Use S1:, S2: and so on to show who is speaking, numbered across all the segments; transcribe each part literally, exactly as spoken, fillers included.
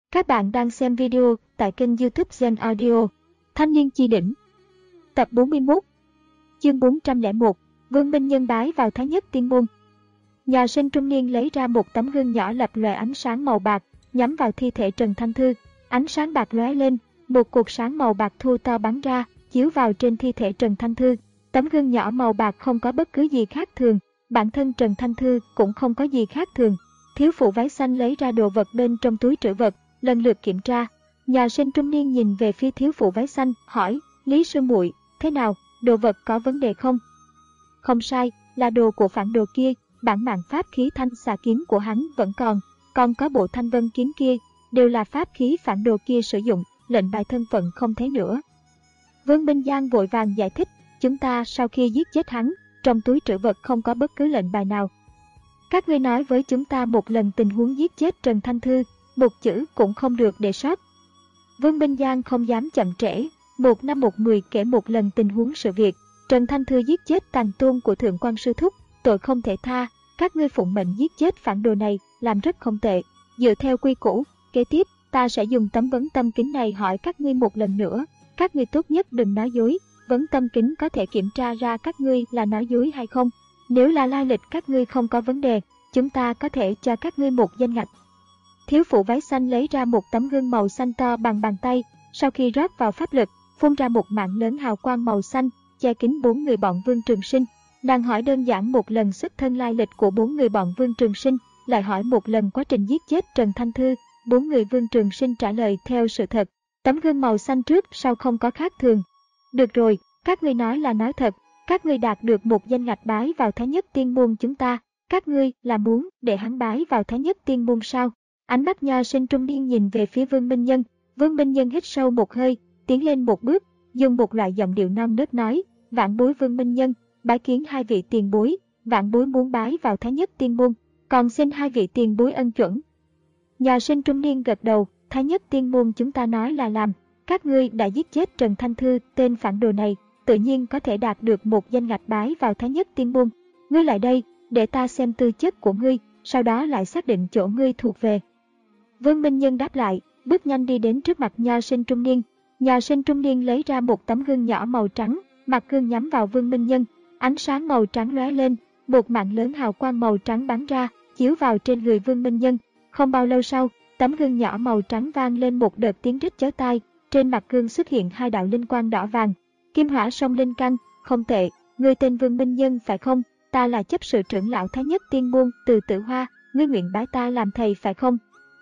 S1: Các bạn đang xem video tại kênh YouTube Gen Audio. Thanh niên chi đỉnh. Tập bốn mươi mốt. Chương bốn trăm lẻ một. Vương Minh Nhân bái vào Thái Nhất Tiên Môn. Nhà sinh trung niên lấy ra một tấm gương nhỏ lập lòe ánh sáng màu bạc, nhắm vào thi thể Trần Thanh Thư. Ánh sáng bạc lóe lên, một cột sáng màu bạc thu to bắn ra, chiếu vào trên thi thể Trần Thanh Thư. Tấm gương nhỏ màu bạc không có bất cứ gì khác thường, bản thân Trần Thanh Thư cũng không có gì khác thường. Thiếu phụ váy xanh lấy ra đồ vật bên trong túi trữ vật, lần lượt kiểm tra. Nhà sinh trung niên nhìn về phía thiếu phụ váy xanh, hỏi: Lý sư muội, thế nào, đồ vật có vấn đề không? Không sai, là đồ của phản đồ kia, bản mạng pháp khí thanh xà kiếm của hắn vẫn còn, còn có bộ thanh vân kiếm kia, đều là pháp khí phản đồ kia sử dụng, lệnh bài thân phận không thấy nữa. Vương Minh Giang vội vàng giải thích: chúng ta sau khi giết chết hắn, trong túi trữ vật không có bất cứ lệnh bài nào. Các ngươi nói với chúng ta một lần tình huống giết chết Trần Thanh Thư, một chữ cũng không được để sót. Vương Minh Giang không dám chậm trễ, một năm một mười kể một lần tình huống sự việc. Trần Thanh Thư giết chết tàn tôn của Thượng quan sư thúc, tội không thể tha, các ngươi phụng mệnh giết chết phản đồ này, làm rất không tệ. Dựa theo quy củ, kế tiếp ta sẽ dùng tấm vấn tâm kính này hỏi các ngươi một lần nữa, các ngươi tốt nhất đừng nói dối, vấn tâm kính có thể kiểm tra ra các ngươi là nói dối hay không. Nếu là lai lịch các ngươi không có vấn đề, chúng ta có thể cho các ngươi một danh ngạch. Thiếu phụ váy xanh lấy ra một tấm gương màu xanh to bằng bàn tay, sau khi rót vào pháp lực, phun ra một mạng lớn hào quang màu xanh, che kín bốn người bọn Vương Trường Sinh. Nàng hỏi đơn giản một lần xuất thân lai lịch của bốn người bọn Vương Trường Sinh, lại hỏi một lần quá trình giết chết Trần Thanh Thư. Bốn người Vương Trường Sinh trả lời theo sự thật. Tấm gương màu xanh trước sau không có khác thường. Được rồi, các ngươi nói là nói thật, các ngươi đạt được một danh ngạch bái vào Thái Nhất Tiên Môn chúng ta, các ngươi là muốn để hắn bái vào Thái Nhất Tiên Môn sao? Ánh mắt nho sinh trung niên nhìn về phía Vương Minh Nhân. Vương Minh Nhân hít sâu một hơi, tiến lên một bước, dùng một loại giọng điệu non nớt nói: Vạn bối Vương Minh Nhân, bái kiến hai vị tiền bối, vạn bối muốn bái vào Thái Nhất Tiên Môn, còn xin hai vị tiền bối ân chuẩn. Nho sinh trung niên gật đầu: Thái Nhất Tiên Môn chúng ta nói là làm, các ngươi đã giết chết Trần Thanh Thư, tên phản đồ này, tự nhiên có thể đạt được một danh ngạch bái vào Thái Nhất Tiên Môn. Ngươi lại đây, để ta xem tư chất của ngươi, sau đó lại xác định chỗ ngươi thuộc về. Vương Minh Nhân đáp lại, bước nhanh đi đến trước mặt nho sinh trung niên. Nho sinh trung niên lấy ra một tấm gương nhỏ màu trắng, mặt gương nhắm vào Vương Minh Nhân, ánh sáng màu trắng lóe lên, một mạng lớn hào quang màu trắng bắn ra, chiếu vào trên người Vương Minh Nhân. Không bao lâu sau, tấm gương nhỏ màu trắng vang lên một đợt tiếng rít chói tai, trên mặt gương xuất hiện hai đạo linh quang đỏ vàng. Kim hỏa song linh căn, không tệ, ngươi tên Vương Minh Nhân phải không? Ta là chấp sự trưởng lão Thái Nhất Tiên Môn Từ Tử Hoa, ngươi nguyện bái ta làm thầy phải không?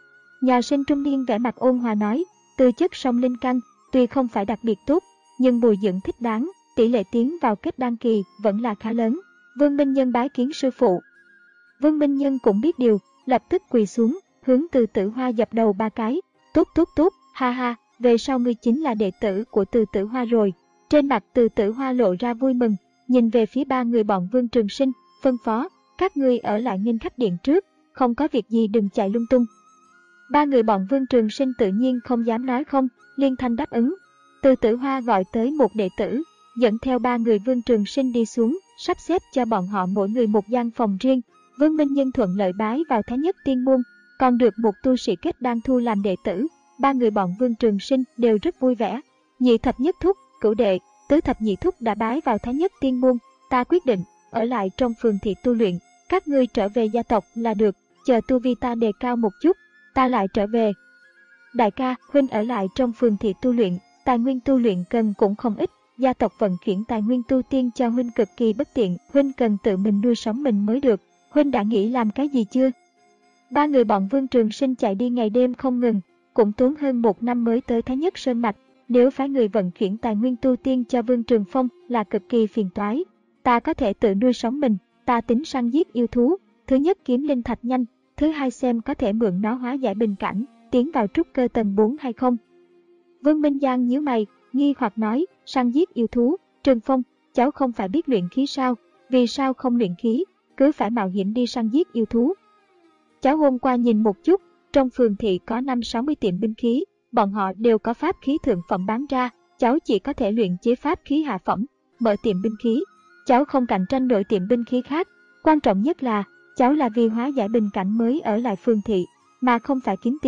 S1: Nhà sinh trung niên vẻ mặt ôn hòa nói: tư chất song linh căn tuy không phải đặc biệt tốt, nhưng bồi dưỡng thích đáng, tỷ lệ tiến vào kết đan kỳ vẫn là khá lớn. Vương Minh Nhân bái kiến sư phụ. Vương Minh Nhân cũng biết điều, lập tức quỳ xuống, hướng Từ Tử Hoa dập đầu ba cái. Tốt tốt tốt, ha ha, về sau ngươi chính là đệ tử của Từ Tử Hoa rồi. Trên mặt Từ Tử Hoa lộ ra vui mừng, nhìn về phía ba người bọn Vương Trường Sinh, phân phó: các ngươi ở lại nghênh khách điện trước, không có việc gì đừng chạy lung tung. Ba người bọn Vương Trường Sinh tự nhiên không dám nói không, liên thanh đáp ứng. Từ Tử Hoa gọi tới một đệ tử, dẫn theo ba người Vương Trường Sinh đi xuống, sắp xếp cho bọn họ mỗi người một gian phòng riêng. Vương Minh Nhân thuận lợi bái vào Thái Nhất Tiên Môn, còn được một tu sĩ kết đan thu làm đệ tử. Ba người bọn Vương Trường Sinh đều rất vui vẻ. Nhị thập nhất thúc, cửu đệ, tứ thập nhị thúc đã bái vào Thái Nhất Tiên Môn, ta quyết định ở lại trong phường thị tu luyện, các ngươi trở về gia tộc là được, chờ tu vi ta đề cao một chút, ta lại trở về. Đại ca, huynh ở lại trong phường thị tu luyện, tài nguyên tu luyện cần cũng không ít, gia tộc vận chuyển tài nguyên tu tiên cho huynh cực kỳ bất tiện, huynh cần tự mình nuôi sống mình mới được, huynh đã nghĩ làm cái gì chưa? Ba người bọn Vương Trường Sinh chạy đi ngày đêm không ngừng, cũng tốn hơn một năm mới tới Thái Nhất Sơn Mạch. Nếu phái người vận chuyển tài nguyên tu tiên cho Vương Trường Phong là cực kỳ phiền toái. Ta có thể tự nuôi sống mình, ta tính săn giết yêu thú, thứ nhất kiếm linh thạch nhanh, thứ hai xem có thể mượn nó hóa giải bình cảnh, tiến vào trúc cơ tầng bốn hay không. Vương Minh Giang nhíu mày, nghi hoặc nói: săn giết yêu thú, Trường Phong, cháu không phải biết luyện khí sao, vì sao không luyện khí, cứ phải mạo hiểm đi săn giết yêu thú. Cháu hôm qua nhìn một chút, trong phường thị có năm sáu mươi tiệm binh khí, bọn họ đều có pháp khí thượng phẩm bán ra, cháu chỉ có thể luyện chế pháp khí hạ phẩm, mở tiệm binh khí. Cháu không cạnh tranh nổi tiệm binh khí khác, quan trọng nhất là cháu là vì hóa giải bình cảnh mới ở lại phường thị, mà không phải kiếm tiền.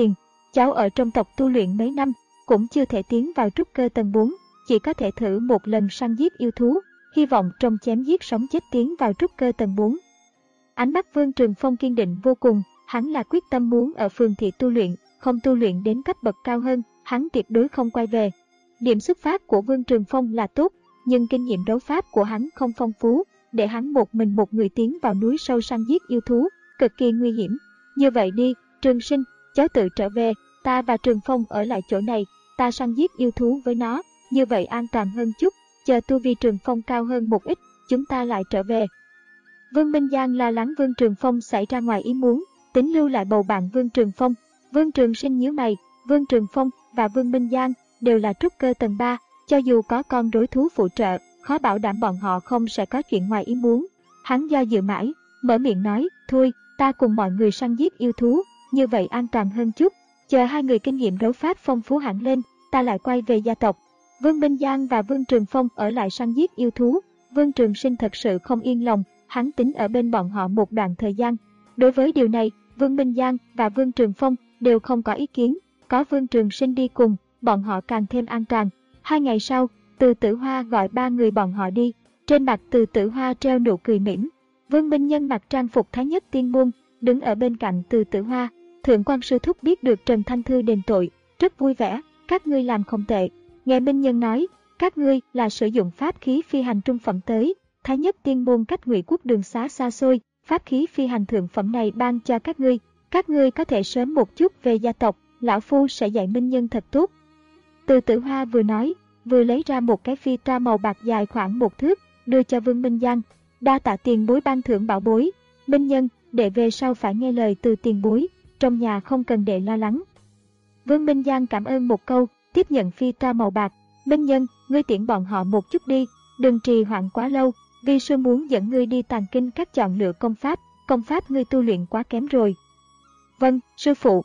S1: Cháu ở trong tộc tu luyện mấy năm, cũng chưa thể tiến vào trúc cơ tầng bốn, chỉ có thể thử một lần săn giết yêu thú, hy vọng trong chém giết sống chết tiến vào trúc cơ tầng bốn. Ánh mắt Vương Trường Phong kiên định vô cùng, hắn là quyết tâm muốn ở phường thị tu luyện, không tu luyện đến cấp bậc cao hơn, hắn tuyệt đối không quay về. Điểm xuất phát của Vương Trường Phong là tốt, nhưng kinh nghiệm đấu pháp của hắn không phong phú, để hắn một mình một người tiến vào núi sâu săn giết yêu thú, cực kỳ nguy hiểm. Như vậy đi, Trường Sinh, cháu tự trở về, ta và Trường Phong ở lại chỗ này, ta săn giết yêu thú với nó, như vậy an toàn hơn chút, chờ tu vi Trường Phong cao hơn một ít, chúng ta lại trở về. Vương Minh Giang lo lắng Vương Trường Phong xảy ra ngoài ý muốn, tính lưu lại bầu bạn Vương Trường Phong. Vương Trường Sinh nhíu mày, Vương Trường Phong và Vương Minh Giang đều là trúc cơ tầng ba, cho dù có con rối thú phụ trợ, khó bảo đảm bọn họ không sẽ có chuyện ngoài ý muốn. Hắn do dự mãi, mở miệng nói, thôi, ta cùng mọi người săn giết yêu thú, như vậy an toàn hơn chút, chờ hai người kinh nghiệm đấu pháp phong phú hẳn lên, ta lại quay về gia tộc. Vương Minh Giang và Vương Trường Phong ở lại săn giết yêu thú, Vương Trường Sinh thật sự không yên lòng, hắn tính ở bên bọn họ một đoạn thời gian. Đối với điều này, Vương Minh Giang và Vương Trường Phong đều không có ý kiến, có Vương Trường Sinh đi cùng, bọn họ càng thêm an toàn. Hai ngày sau, Từ Tử Hoa gọi ba người bọn họ đi, trên mặt Từ Tử Hoa treo nụ cười mỉm. Vương Minh Nhân mặc trang phục Thái Nhất Tiên Môn, đứng ở bên cạnh Từ Tử Hoa. Thượng quan sư thúc biết được Trần Thanh Thư đền tội, rất vui vẻ, các ngươi làm không tệ. Nghe Minh Nhân nói, các ngươi là sử dụng pháp khí phi hành trung phẩm tới, Thái Nhất Tiên Môn cách Ngụy Quốc đường xá xa xôi, pháp khí phi hành thượng phẩm này ban cho các ngươi, các ngươi có thể sớm một chút về gia tộc, lão phu sẽ dạy Minh Nhân thật tốt. Từ Tử Hoa vừa nói, vừa lấy ra một cái phi toa màu bạc dài khoảng một thước, đưa cho Vương Minh Giang. Đa tạ tiền bối ban thưởng bảo bối, Minh Nhân, để về sau phải nghe lời từ tiền bối, trong nhà không cần để lo lắng. Vương Minh Giang cảm ơn một câu, tiếp nhận phi toa màu bạc. Minh Nhân, ngươi tiễn bọn họ một chút đi, đừng trì hoãn quá lâu, vi sư muốn dẫn ngươi đi tàng kinh các chọn lựa công pháp, công pháp ngươi tu luyện quá kém rồi. Vâng, sư phụ.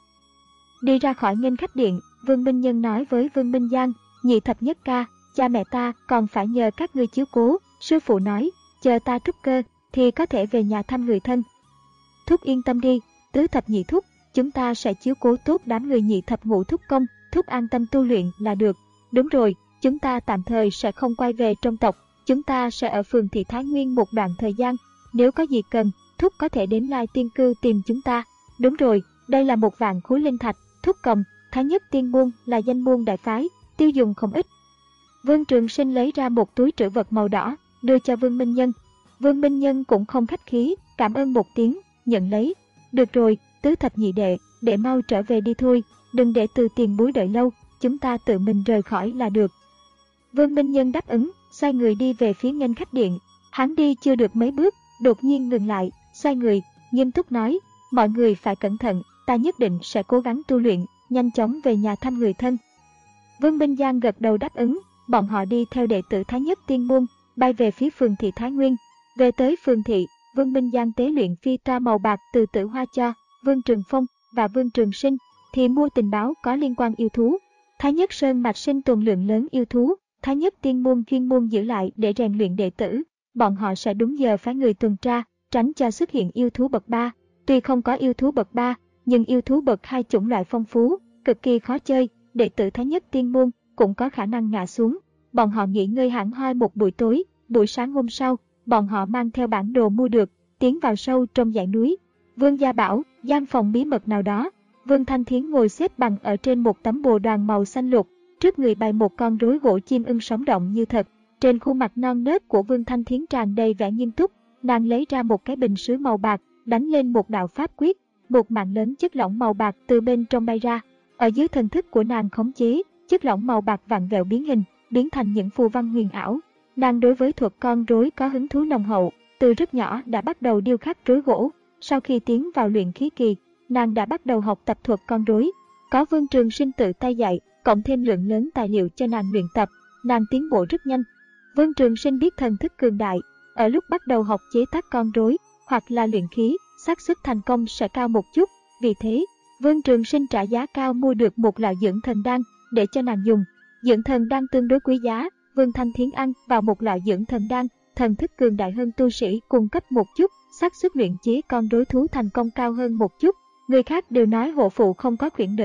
S1: Đi ra khỏi nghênh khách điện, Vương Minh Nhân nói với Vương Minh Giang, nhị thập nhất ca, cha mẹ ta còn phải nhờ các ngươi chiếu cố. Sư phụ nói, chờ ta trúc cơ thì có thể về nhà thăm người thân. Thúc yên tâm đi, tứ thập nhị thúc, chúng ta sẽ chiếu cố tốt đám người nhị thập ngũ thúc công, thúc an tâm tu luyện là được. Đúng rồi, chúng ta tạm thời sẽ không quay về trong tộc, chúng ta sẽ ở phường thị Thái Nguyên một đoạn thời gian, nếu có gì cần, thúc có thể đến Lai Tiên Cư tìm chúng ta. Đúng rồi, đây là một vạn khối linh thạch, thúc cầm, Thái Nhất Tiên Môn là danh môn đại phái, tiêu dùng không ít. Vương Trường Sinh lấy ra một túi trữ vật màu đỏ, đưa cho Vương Minh Nhân. Vương Minh Nhân cũng không khách khí, cảm ơn một tiếng, nhận lấy. Được rồi, tứ thập nhị đệ, để mau trở về đi thôi, đừng để Từ tiền bối đợi lâu, chúng ta tự mình rời khỏi là được. Vương Minh Nhân đáp ứng, xoay người đi về phía nghênh khách điện. Hắn đi chưa được mấy bước, đột nhiên ngừng lại, xoay người, nghiêm túc nói, mọi người phải cẩn thận, ta nhất định sẽ cố gắng tu luyện, nhanh chóng về nhà thăm người thân. Vương Minh Giang gật đầu đáp ứng, bọn họ đi theo đệ tử Thái Nhất Tiên Môn, bay về phía phường thị Thái Nguyên. Về tới phường thị, Vương Minh Giang tế luyện phi toa màu bạc Từ Tử Hoa cho Vương Trường Phong và Vương Trường Sinh, thì mua tình báo có liên quan yêu thú. Thái Nhất Sơn mạch sinh tồn lượng lớn yêu thú, Thái Nhất Tiên Môn chuyên môn giữ lại để rèn luyện đệ tử. Bọn họ sẽ đúng giờ phái người tuần tra, tránh cho xuất hiện yêu thú bậc ba. Tuy không có yêu thú bậc ba, nhưng yêu thú bậc hai chủng loại phong phú, cực kỳ khó chơi, đệ tử Thái Nhất Tiên Môn cũng có khả năng ngã xuống. Bọn họ nghỉ ngơi hẳn hoi một buổi tối, buổi sáng hôm sau, bọn họ mang theo bản đồ mua được, tiến vào sâu trong dãy núi. Vương Gia bảo, gian phòng bí mật nào đó, Vương Thanh Thiến ngồi xếp bằng ở trên một tấm bồ đoàn màu xanh lục, trước người bày một con rối gỗ chim ưng sống động như thật. Trên khuôn mặt non nớt của Vương Thanh Thiến tràn đầy vẻ nghiêm túc, nàng lấy ra một cái bình sứ màu bạc, đánh lên một đạo pháp quyết, một mạng lớn chất lỏng màu bạc từ bên trong bay ra. Ở dưới thần thức của nàng khống chế, chất lỏng màu bạc vặn vẹo biến hình, biến thành những phù văn huyền ảo. Nàng đối với thuật con rối có hứng thú nồng hậu, từ rất nhỏ đã bắt đầu điêu khắc rối gỗ. Sau khi tiến vào luyện khí kỳ, nàng đã bắt đầu học tập thuật con rối. Có Vương Trường Sinh tự tay dạy, cộng thêm lượng lớn tài liệu cho nàng luyện tập, nàng tiến bộ rất nhanh. Vương Trường Sinh biết thần thức cường đại, ở lúc bắt đầu học chế tác con rối hoặc là luyện khí, xác suất thành công sẽ cao một chút. Vì thế, Vương Trường Sinh trả giá cao mua được một lọ dưỡng thần đan để cho nàng dùng. Dưỡng thần đan tương đối quý giá, Vương Thanh Thiến ăn vào một lọ dưỡng thần đan, thần thức cường đại hơn tu sĩ cung cấp một chút, xác suất luyện chế con rối thú thành công cao hơn một chút. Người khác đều nói hộ phụ không có khuyển nữ,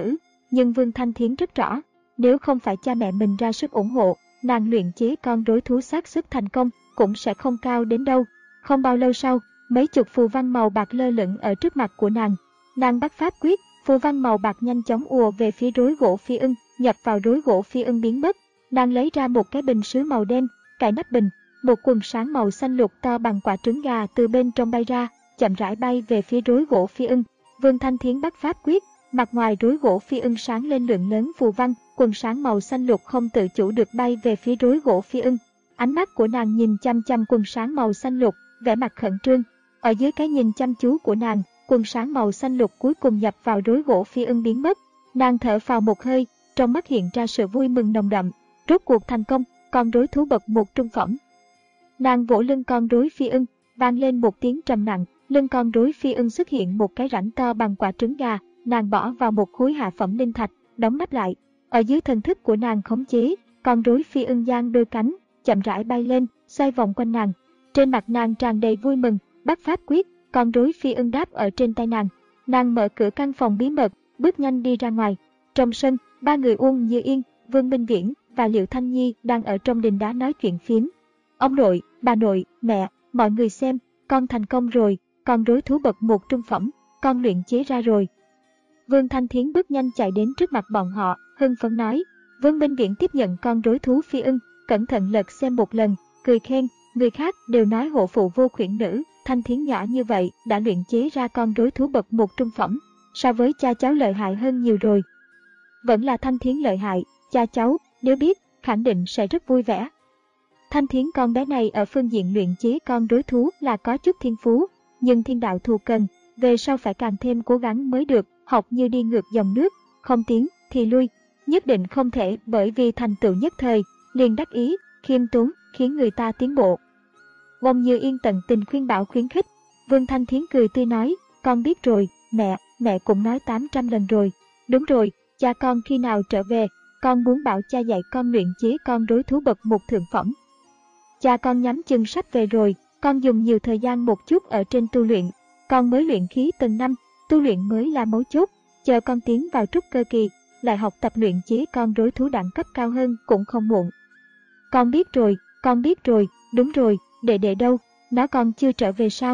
S1: nhưng Vương Thanh Thiến rất rõ, nếu không phải cha mẹ mình ra sức ủng hộ, nàng luyện chế con rối thú xác suất thành công cũng sẽ không cao đến đâu. Không bao lâu sau, mấy chục phù văn màu bạc lơ lửng ở trước mặt của nàng. Nàng bắt pháp quyết, phù văn màu bạc nhanh chóng ùa về phía rối gỗ phi ưng, nhập vào rối gỗ phi ưng biến mất. Nàng lấy ra một cái bình sứ màu đen, cài nắp bình, một quần sáng màu xanh lục to bằng quả trứng gà từ bên trong bay ra, chậm rãi bay về phía rối gỗ phi ưng. Vương Thanh Thiến bắt pháp quyết, mặt ngoài rối gỗ phi ưng sáng lên lượng lớn phù văn, quần sáng màu xanh lục không tự chủ được bay về phía rối gỗ phi ưng. Ánh mắt của nàng nhìn chăm chăm quần sáng màu xanh lục, vẻ mặt khẩn trương. Ở dưới cái nhìn chăm chú của nàng, quần sáng màu xanh lục cuối cùng nhập vào rối gỗ phi ưng biến mất. Nàng thở phào một hơi, trong mắt hiện ra sự vui mừng nồng đậm. Rốt cuộc thành công, con rối thú bậc một trung phẩm. Nàng vỗ lưng con rối phi ưng, vang lên một tiếng trầm nặng, lưng con rối phi ưng xuất hiện một cái rãnh to bằng quả trứng gà, nàng bỏ vào một khối hạ phẩm linh thạch, đóng nắp lại. Ở dưới thần thức của nàng khống chế, con rối phi ưng giang đôi cánh, chậm rãi bay lên, xoay vòng quanh nàng. Trên mặt nàng tràn đầy vui mừng, bắt pháp quyết, con rối phi ưng đáp ở trên tay nàng. Nàng mở cửa căn phòng bí mật, bước nhanh đi ra ngoài. Trong sân, ba người Uông Như Yên, Vương Minh Viễn và Liệu Thanh Nhi đang ở trong đình đá nói chuyện phiếm. Ông nội, bà nội, mẹ, mọi người xem, con thành công rồi, con rối thú bậc một trung phẩm, con luyện chế ra rồi. Vương Thanh Thiến bước nhanh chạy đến trước mặt bọn họ, hưng phấn nói. Vương Minh Viễn tiếp nhận con rối thú phi ưng, cẩn thận lật xem một lần, cười khen, người khác đều nói hộ phụ vô khuyển nữ, Thanh Thiến nhỏ như vậy đã luyện chế ra con rối thú bậc một trung phẩm, so với cha cháu lợi hại hơn nhiều rồi. Vẫn là Thanh Thiến lợi hại, cha cháu, nếu biết, khẳng định sẽ rất vui vẻ. Thanh Thiến con bé này ở phương diện luyện chế con rối thú là có chút thiên phú, nhưng thiên đạo thù cần, về sau phải càng thêm cố gắng mới được, học như đi ngược dòng nước, không tiến thì lui, nhất định không thể bởi vì thành tựu nhất thời, liền đắc ý, khiêm tốn, khiến người ta tiến bộ. Uông Như Yên tận tình khuyên bảo khuyến khích. Vương Thanh Thiến cười tươi nói, con biết rồi, mẹ, mẹ cũng nói tám trăm lần rồi. Đúng rồi, cha con khi nào trở về, con muốn bảo cha dạy con luyện chế con rối thú bậc một thượng phẩm. Cha con nhắm chừng sắp về rồi, con dùng nhiều thời gian một chút ở trên tu luyện, con mới luyện khí tầng năm, tu luyện mới là mấu chốt, chờ con tiến vào trúc cơ kỳ, lại học tập luyện chế con rối thú đẳng cấp cao hơn cũng không muộn. Con biết rồi, con biết rồi, đúng rồi, đệ đệ đâu, nó còn chưa trở về sao?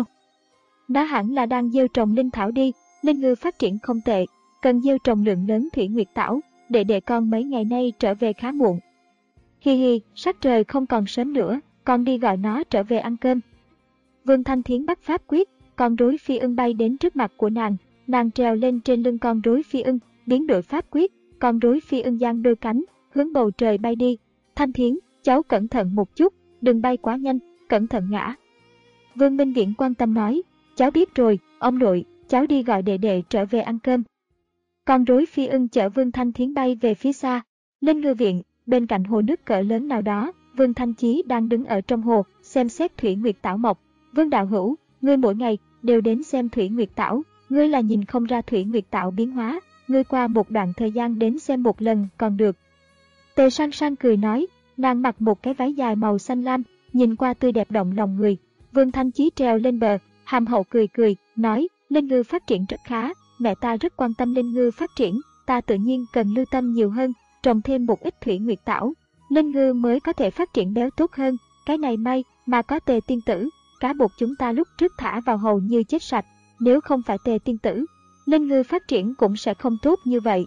S1: Nó hẳn là đang gieo trồng linh thảo đi, linh ngư phát triển không tệ, cần gieo trồng lượng lớn thủy nguyệt tảo, đệ đệ con mấy ngày nay trở về khá muộn. Hi hi, sắc trời không còn sớm nữa, con đi gọi nó trở về ăn cơm. Vương Thanh Thiến bắt pháp quyết, con rối phi ưng bay đến trước mặt của nàng, nàng trèo lên trên lưng con rối phi ưng, biến đổi pháp quyết, con rối phi ưng giang đôi cánh, hướng bầu trời bay đi. Thanh Thiến, cháu cẩn thận một chút, đừng bay quá nhanh, cẩn thận ngã. Vương Minh Viễn quan tâm nói, cháu biết rồi, ông nội, cháu đi gọi đệ đệ trở về ăn cơm. Con rối phi ưng chở Vương Thanh Thiến bay về phía xa, lên ngư viện, bên cạnh hồ nước cỡ lớn nào đó, Vương Thanh Chí đang đứng ở trong hồ, xem xét thủy nguyệt tảo mọc. Vương đạo hữu, ngươi mỗi ngày đều đến xem thủy nguyệt tảo, ngươi là nhìn không ra thủy nguyệt tảo biến hóa, ngươi qua một đoạn thời gian đến xem một lần còn được. Tề Sang Sang cười nói, nàng mặc một cái váy dài màu xanh lam, nhìn qua tươi đẹp động lòng người. Vương Thanh Chí trèo lên bờ, hàm hậu cười cười, nói, linh ngư phát triển rất khá, mẹ ta rất quan tâm linh ngư phát triển, ta tự nhiên cần lưu tâm nhiều hơn, trồng thêm một ít thủy nguyệt tảo, linh ngư mới có thể phát triển béo tốt hơn. Cái này may mà có Tề tiên tử, cá bột chúng ta lúc trước thả vào hầu như chết sạch, nếu không phải Tề tiên tử, linh ngư phát triển cũng sẽ không tốt như vậy.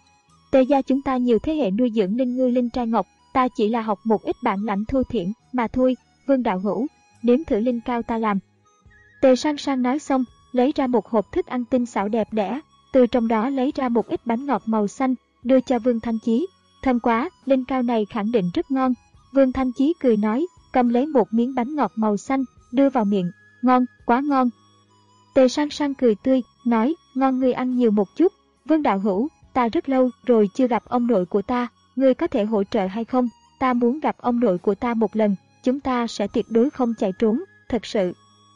S1: Tề gia chúng ta nhiều thế hệ nuôi dưỡng linh ngư linh trai ngọc, ta chỉ là học một ít bản lãnh thô thiển mà thôi. Vương đạo hữu, nếm thử linh cao ta làm. Tề Sang Sang nói xong, lấy ra một hộp thức ăn tinh xảo đẹp đẽ, từ trong đó lấy ra một ít bánh ngọt màu xanh, đưa cho Vương Thanh Chí. Thơm quá, linh cao này khẳng định rất ngon. Vương Thanh Chí cười nói, cầm lấy một miếng bánh ngọt màu xanh, đưa vào miệng, ngon, quá ngon. Tề Sang Sang cười tươi, nói, ngon, ngươi ăn nhiều một chút. Vương đạo hữu, ta rất lâu rồi chưa gặp ông nội của ta, ngươi có thể hỗ trợ hay không? Ta muốn gặp ông nội của ta một lần, chúng ta sẽ tuyệt đối không chạy trốn, thật sự.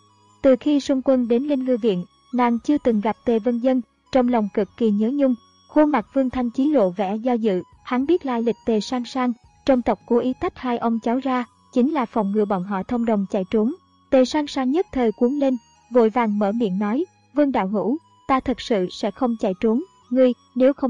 S1: Từ khi xung quân đến Linh Ngư viện, nàng chưa từng gặp Tề Vân Dân, trong lòng cực kỳ nhớ nhung. Khuôn mặt Vương Thanh Chí lộ vẻ do dự, hắn biết lai lịch Tề Sang Sang, trong tộc cố ý tách hai ông cháu ra, chính là phòng ngừa bọn họ thông đồng chạy trốn. Tề Sang Sang nhất thời cuốn lên, vội vàng mở miệng nói, Vương đạo hữu, ta thật sự sẽ không chạy trốn, ngươi nếu không tin,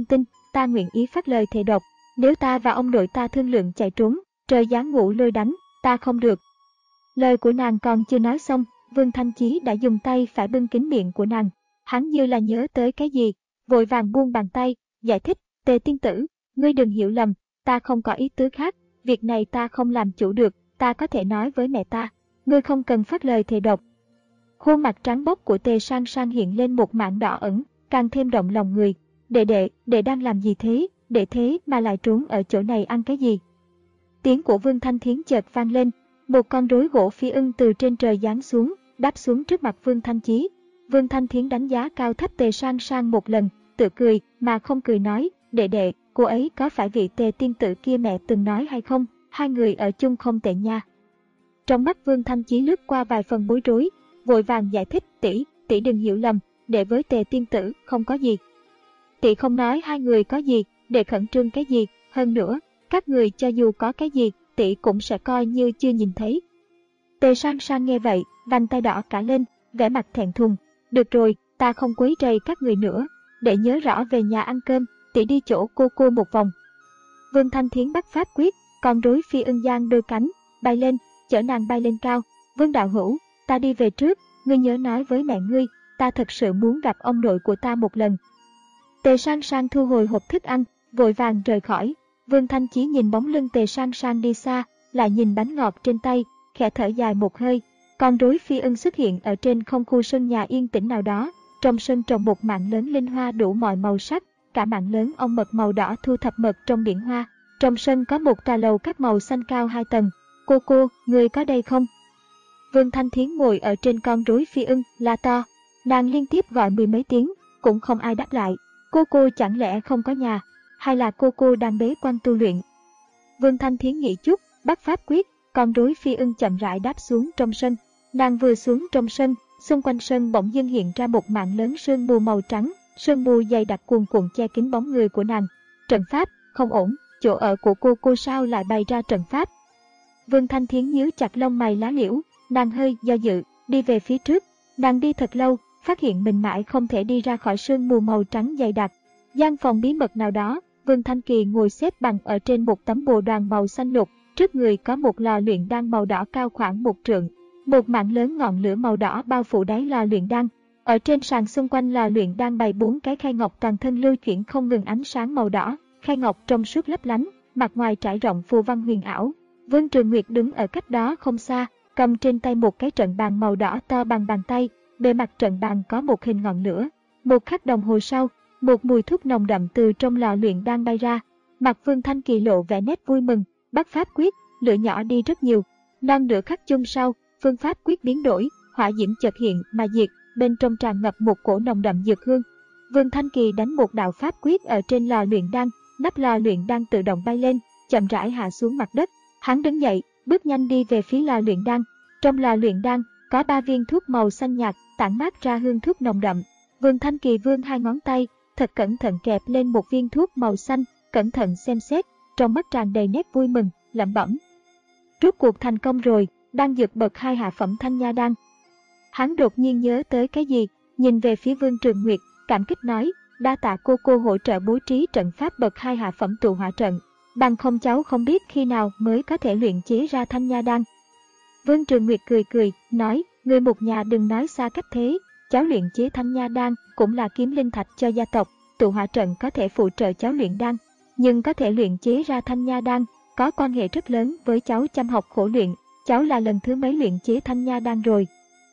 S1: ta nguyện ý phát lời thề độc. Nếu ta và ông nội ta thương lượng chạy trốn, trời giáng ngũ lôi đánh, ta không được. Lời của nàng còn chưa nói xong, Vương Thanh Chí đã dùng tay phải bưng kín miệng của nàng. Hắn như là nhớ tới cái gì, vội vàng buông bàn tay, giải thích, Tề tiên tử, ngươi đừng hiểu lầm, ta không có ý tứ khác, việc này ta không làm chủ được, ta có thể nói với mẹ ta, ngươi không cần phát lời thề độc. Khuôn mặt trắng bóc của Tề Sang Sang hiện lên một mảng đỏ ẩn, càng thêm động lòng người. Đệ đệ, đệ đang làm gì thế, đệ thế mà lại trốn ở chỗ này ăn cái gì? Tiếng của Vương Thanh Thiến chợt vang lên, một con rối gỗ phi ưng từ trên trời giáng xuống, đáp xuống trước mặt Vương Thanh Chí. Vương Thanh Thiến đánh giá cao thấp Tề Sang Sang một lần, tự cười mà không cười nói, đệ đệ, cô ấy có phải vị Tề tiên tử kia mẹ từng nói hay không, hai người ở chung không tệ nha. Trong mắt Vương Thanh Chí lướt qua vài phần bối rối, vội vàng giải thích, tỷ, tỷ đừng hiểu lầm, đệ với Tề tiên tử không có gì. Tỷ không nói hai người có gì, đệ khẩn trương cái gì, hơn nữa, các người cho dù có cái gì, tỷ cũng sẽ coi như chưa nhìn thấy. Tề Sang Sang nghe vậy, vành tay đỏ cả lên, vẻ mặt thẹn thùng, được rồi, ta không quấy rầy các người nữa, để nhớ rõ về nhà ăn cơm, tỷ đi chỗ cô cô một vòng. Vương Thanh Thiến bắt pháp quyết, con rối phi ưng giang đôi cánh, bay lên, chở nàng bay lên cao. Vương đạo hữu, ta đi về trước, ngươi nhớ nói với mẹ ngươi, ta thật sự muốn gặp ông nội của ta một lần. Tề Sang Sang thu hồi hộp thức ăn, vội vàng rời khỏi. Vương Thanh Chí nhìn bóng lưng Tề Sang Sang đi xa, lại nhìn bánh ngọt trên tay, khẽ thở dài một hơi. Con rối phi ưng xuất hiện ở trên không khu sân nhà yên tĩnh nào đó. Trong sân trồng một mảng lớn linh hoa đủ mọi màu sắc, cả mảng lớn ong mật màu đỏ thu thập mật trong biển hoa. Trong sân có một tòa lầu các màu xanh cao hai tầng. Cô cô, người có đây không? Vương Thanh Thiến ngồi ở trên con rối phi ưng, la to. Nàng liên tiếp gọi mười mấy tiếng, cũng không ai đáp lại. Cô cô chẳng lẽ không có nhà, hay là cô cô đang bế quan tu luyện? Vương Thanh Thiến nghĩ chút, bắt pháp quyết, con rối phi ưng chậm rãi đáp xuống trong sân. Nàng vừa xuống trong sân, xung quanh sân bỗng dưng hiện ra một mảng lớn sương mù màu trắng, sương mù dày đặc cuồn cuộn che kín bóng người của nàng. Trận pháp, không ổn, chỗ ở của cô cô sao lại bày ra trận pháp? Vương Thanh Thiến nhíu chặt lông mày lá liễu, nàng hơi do dự, đi về phía trước. Nàng đi thật lâu, phát hiện mình mãi không thể đi ra khỏi sương mù màu trắng dày đặc. Gian phòng bí mật nào đó, Vương Thanh Kỳ ngồi xếp bằng ở trên một tấm bồ đoàn màu xanh lục, trước người có một lò luyện đan màu đỏ cao khoảng một trượng. Một mảng lớn ngọn lửa màu đỏ bao phủ đáy lò luyện đan. Ở trên sàn xung quanh lò luyện đan bày bốn cái khay ngọc toàn thân lưu chuyển không ngừng ánh sáng màu đỏ, khay ngọc trong suốt lấp lánh, mặt ngoài trải rộng phù văn huyền ảo. Vương Trường Nguyệt đứng ở cách đó không xa, cầm trên tay một cái trận bàn màu đỏ to bằng bàn tay, bề mặt trận bàn có một hình ngọn lửa. Một khắc đồng hồ sau, một mùi thuốc nồng đậm từ trong lò luyện đan bay ra. Mặt Vương Thanh Kỳ lộ vẻ nét vui mừng, bắt pháp quyết, lửa nhỏ đi rất nhiều. Non nửa khắc chung sau, phương pháp quyết biến đổi, hỏa diễm chợt hiện mà diệt, bên trong tràn ngập một cổ nồng đậm dược hương. Vương Thanh Kỳ đánh một đạo pháp quyết ở trên lò luyện đan, nắp lò luyện đan tự động bay lên, chậm rãi hạ xuống mặt đất. Hắn đứng dậy, bước nhanh đi về phía lò luyện đan. Trong lò luyện đan có ba viên thuốc màu xanh nhạt, tản mát ra hương thuốc nồng đậm. Vương Thanh Kỳ vươn hai ngón tay, thật cẩn thận kẹp lên một viên thuốc màu xanh, cẩn thận xem xét, trong mắt tràn đầy nét vui mừng, lẩm bẩm. Rốt cuộc thành công rồi, đang dược bậc hai hạ phẩm thanh nha đan. Hắn đột nhiên nhớ tới cái gì, nhìn về phía Vương Trường Nguyệt, cảm kích nói, đa tạ cô cô hỗ trợ bố trí trận pháp bậc hai hạ phẩm tụ hỏa trận, bằng không cháu không biết khi nào mới có thể luyện chế ra thanh nha đan. Vương Trường Nguyệt cười cười, nói, người một nhà đừng nói xa cách thế, cháu luyện chế thanh nha đan cũng là kiếm linh thạch cho gia tộc, tụ hỏa trận có thể phụ trợ cháu luyện đan, nhưng có thể luyện chế ra thanh nha đan có quan hệ rất lớn với cháu chăm học khổ luyện. Cháu là lần thứ mấy luyện chế thanh nha đan rồi?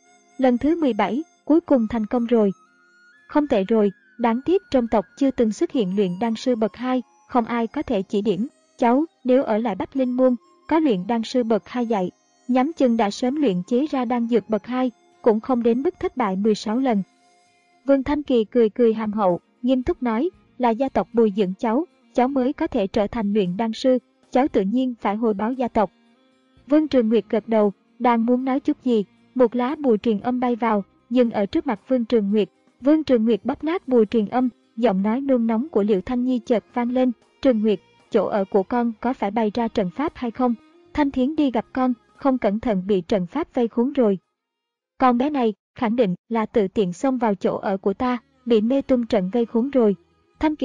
S1: Lần thứ mười bảy, cuối cùng thành công rồi. Không tệ rồi, đáng tiếc trong tộc chưa từng xuất hiện luyện đan sư bậc hai, không ai có thể chỉ điểm. Cháu, nếu ở lại Bách Linh Môn, có luyện đan sư bậc hai dạy, nhắm chừng đã sớm luyện chế ra đan dược bậc hai, cũng không đến mức thất bại mười sáu lần. Vương Thanh Kỳ cười cười hàm hậu, nghiêm túc nói, là gia tộc bồi dưỡng cháu, cháu mới có thể trở thành luyện đan sư, cháu tự nhiên phải hồi báo gia tộc. Vương Trường Nguyệt gật đầu, đang muốn nói chút gì, một lá bùa truyền âm bay vào, dừng ở trước mặt Vương Trường Nguyệt. Vương Trường Nguyệt bóp nát bùa truyền âm, giọng nói nôn nóng của Liệu Thanh Nhi chợt vang lên, Trường Nguyệt, chỗ ở của con có phải bày ra trận pháp hay không? Thanh Thiến đi gặp con, không cẩn thận bị trận pháp vây khốn rồi. Con bé này, khẳng định là tự tiện xông vào chỗ ở của ta, bị mê tung trận vây khốn rồi. Thanh Kỳ,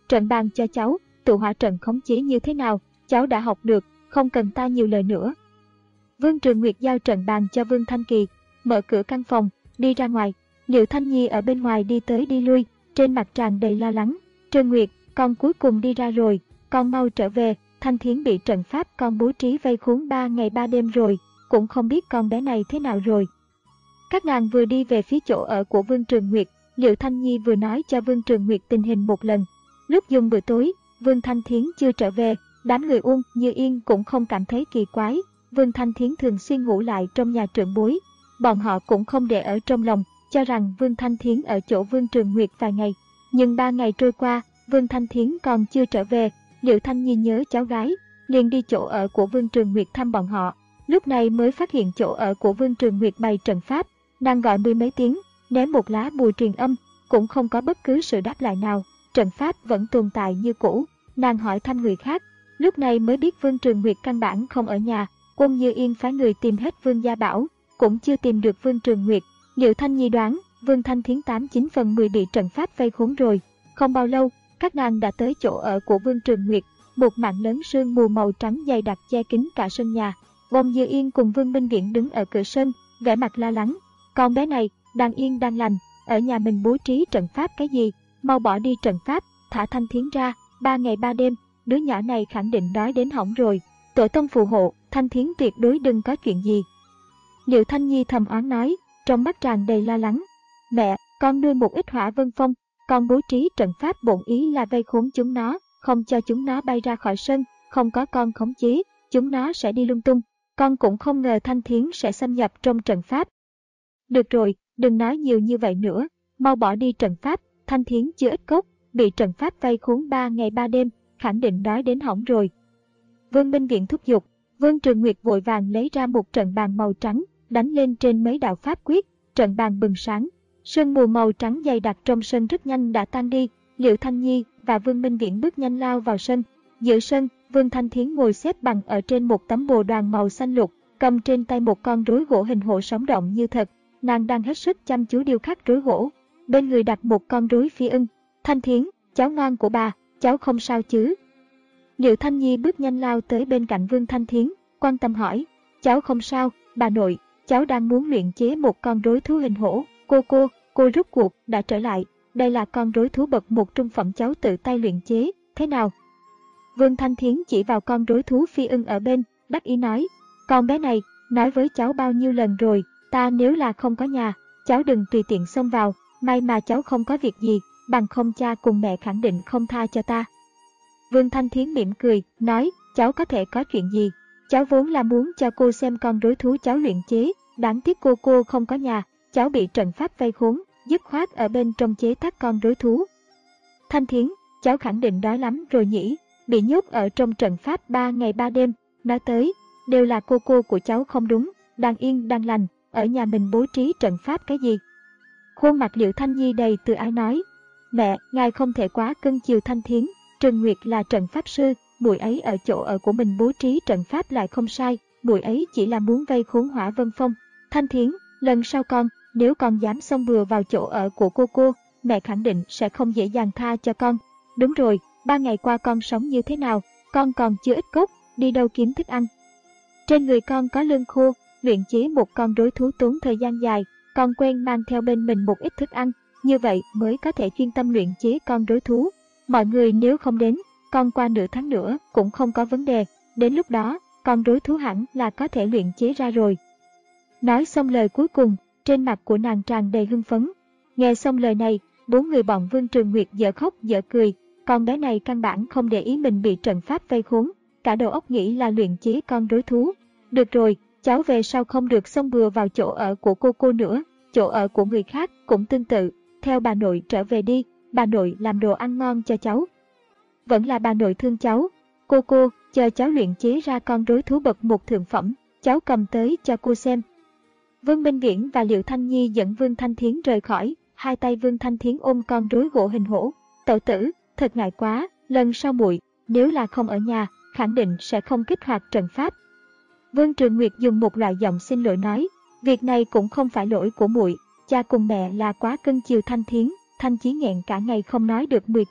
S1: trận bàn cho cháu, tụ hỏa trận khống chế như thế nào, cháu đã học được, không cần ta nhiều lời nữa. Vương Trường Nguyệt giao trận bàn cho Vương Thanh Kỳ, mở cửa căn phòng, đi ra ngoài. Liệu Thanh Nhi ở bên ngoài đi tới đi lui, trên mặt tràn đầy lo lắng. Trường Nguyệt, con cuối cùng đi ra rồi, con mau trở về. Thanh Thiến bị trận pháp con bố trí vây khốn ba ngày ba đêm rồi, cũng không biết con bé này thế nào rồi. Các nàng vừa đi về phía chỗ ở của Vương Trường Nguyệt, Liệu Thanh Nhi vừa nói cho Vương Trường Nguyệt tình hình một lần. Lúc dùng bữa tối, Vương Thanh Thiến chưa trở về, đám người Uông Như Yên cũng không cảm thấy kỳ quái. Vương Thanh Thiến thường xuyên ngủ lại trong nhà trưởng bối, bọn họ cũng không để ở trong lòng, cho rằng Vương Thanh Thiến ở chỗ Vương Trường Nguyệt vài ngày. Nhưng ba ngày trôi qua, Vương Thanh Thiến còn chưa trở về. Liệu Thanh Nhi nhớ cháu gái, liền đi chỗ ở của Vương Trường Nguyệt thăm bọn họ. Lúc này mới phát hiện chỗ ở của Vương Trường Nguyệt bày trận pháp, nàng gọi mười mấy tiếng, ném một lá bùa truyền âm, cũng không có bất cứ sự đáp lại nào. Trận pháp vẫn tồn tại như cũ. Nàng hỏi thăm người khác, lúc này mới biết Vương Trường Nguyệt căn bản không ở nhà. Quân Như Yên phái người tìm hết Vương Gia Bảo, cũng chưa tìm được Vương Trường Nguyệt. Liệu Thanh Nhi đoán, Vương Thanh Thiến tám chín phần mười bị trận pháp vây khốn rồi. Không bao lâu, các nàng đã tới chỗ ở của Vương Trường Nguyệt, một mảng lớn sương mù màu trắng dày đặc che kín cả sân nhà. Quân Như Yên cùng Vương Minh Viễn đứng ở cửa sân, vẻ mặt lo lắng. Con bé này, đang yên đang lành, ở nhà mình bố trí trận pháp cái gì, mau bỏ đi trận pháp, thả Thanh Thiến ra, ba ngày ba đêm, đứa nhỏ này khẳng định đói đến hỏng rồi. Tổ tông phù hộ, Thanh Thiến tuyệt đối đừng có chuyện gì. Liệu Thanh Nhi thầm oán nói, trong mắt tràn đầy lo lắng. Mẹ, con nuôi một ít hỏa vân phong, con bố trí trận pháp bổn ý là vây khốn chúng nó, không cho chúng nó bay ra khỏi sân, không có con khống chế, chúng nó sẽ đi lung tung. Con cũng không ngờ Thanh Thiến sẽ xâm nhập trong trận pháp. Được rồi, đừng nói nhiều như vậy nữa, mau bỏ đi trận pháp. Thanh Thiến chưa ít cốc, bị trận pháp vây khốn ba ngày ba đêm, khẳng định đói đến hỏng rồi. Vương Minh Viễn thúc giục, Vương Trường Nguyệt vội vàng lấy ra một trận bàn màu trắng, đánh lên trên mấy đạo pháp quyết, trận bàn bừng sáng. Sương mù màu trắng dày đặc trong sân rất nhanh đã tan đi. Liệu Thanh Nhi và Vương Minh Viễn bước nhanh lao vào sân. Giữa sân, Vương Thanh Thiến ngồi xếp bằng ở trên một tấm bồ đoàn màu xanh lục, cầm trên tay một con rối gỗ hình hổ sống động như thật. Nàng đang hết sức chăm chú điêu khắc rối gỗ. Bên người đặt một con rối phi ưng. Thanh Thiến, cháu ngoan của bà, cháu không sao chứ? Liệu Thanh Nhi bước nhanh lao tới bên cạnh Vương Thanh Thiến, quan tâm hỏi. Cháu không sao, bà nội, cháu đang muốn luyện chế một con rối thú hình hổ. Cô cô, cô rút cuộc đã trở lại. Đây là con rối thú bậc một trung phẩm cháu tự tay luyện chế, thế nào? Vương Thanh Thiến chỉ vào con rối thú phi ưng ở bên, đắc ý nói. Con bé này, nói với cháu bao nhiêu lần rồi, ta nếu là không có nhà, cháu đừng tùy tiện xông vào, may mà cháu không có việc gì, bằng không cha cùng mẹ khẳng định không tha cho ta. Vương Thanh Thiến mỉm cười, nói, cháu có thể có chuyện gì, cháu vốn là muốn cho cô xem con rối thú cháu luyện chế, đáng tiếc cô cô không có nhà, cháu bị trận pháp vây khốn, dứt khoát ở bên trong chế tác con rối thú. Thanh Thiến, cháu khẳng định đói lắm rồi nhỉ, bị nhốt ở trong trận pháp ba ngày ba đêm, nói tới, đều là cô cô của cháu không đúng, đang yên đang lành, ở nhà mình bố trí trận pháp cái gì. Khuôn mặt Liệu Thanh Nhi đầy từ ái nói, mẹ, ngài không thể quá cưng chiều Thanh Thiến, Trừng Nguyệt là trận pháp sư, muội ấy ở chỗ ở của mình bố trí trận pháp lại không sai, muội ấy chỉ là muốn vây khốn Hỏa Vân Phong. Thanh Thiến, lần sau con, nếu con dám xông bừa vào chỗ ở của cô cô, mẹ khẳng định sẽ không dễ dàng tha cho con. Đúng rồi, ba ngày qua con sống như thế nào, con còn chưa ít cốc, đi đâu kiếm thức ăn. Trên người con có lương khô, luyện chế một con rối thú tốn thời gian dài, con quen mang theo bên mình một ít thức ăn, như vậy mới có thể chuyên tâm luyện chế con rối thú. Mọi người nếu không đến, con qua nửa tháng nữa cũng không có vấn đề, đến lúc đó, con rối thú hẳn là có thể luyện chế ra rồi. Nói xong lời cuối cùng, trên mặt của nàng tràn đầy hưng phấn. Nghe xong lời này, bốn người bọn Vương Trường Nguyệt dở khóc dở cười, con bé này căn bản không để ý mình bị trận pháp vây khốn, cả đầu óc nghĩ là luyện chế con rối thú. Được rồi, cháu về sau không được xông bừa vào chỗ ở của cô cô nữa, chỗ ở của người khác cũng tương tự, theo bà nội trở về đi, bà nội làm đồ ăn ngon cho cháu. Vẫn là bà nội thương cháu, cô cô, chờ cháu luyện chế ra con rối thú bậc một thượng phẩm, cháu cầm tới cho cô xem. Vương Minh Viễn và Liệu Thanh Nhi dẫn Vương Thanh Thiến rời khỏi, hai tay Vương Thanh Thiến ôm con rối gỗ hình hổ. Tẩu tử, thật ngại quá, lần sau muội nếu là không ở nhà, khẳng định sẽ không kích hoạt trận pháp. Vương Trường Nguyệt dùng một loại giọng xin lỗi nói, việc này cũng không phải lỗi của muội, cha cùng mẹ là quá cưng chiều Thanh Thiến. Thanh Chí nghẹn cả ngày không nói được mười câu,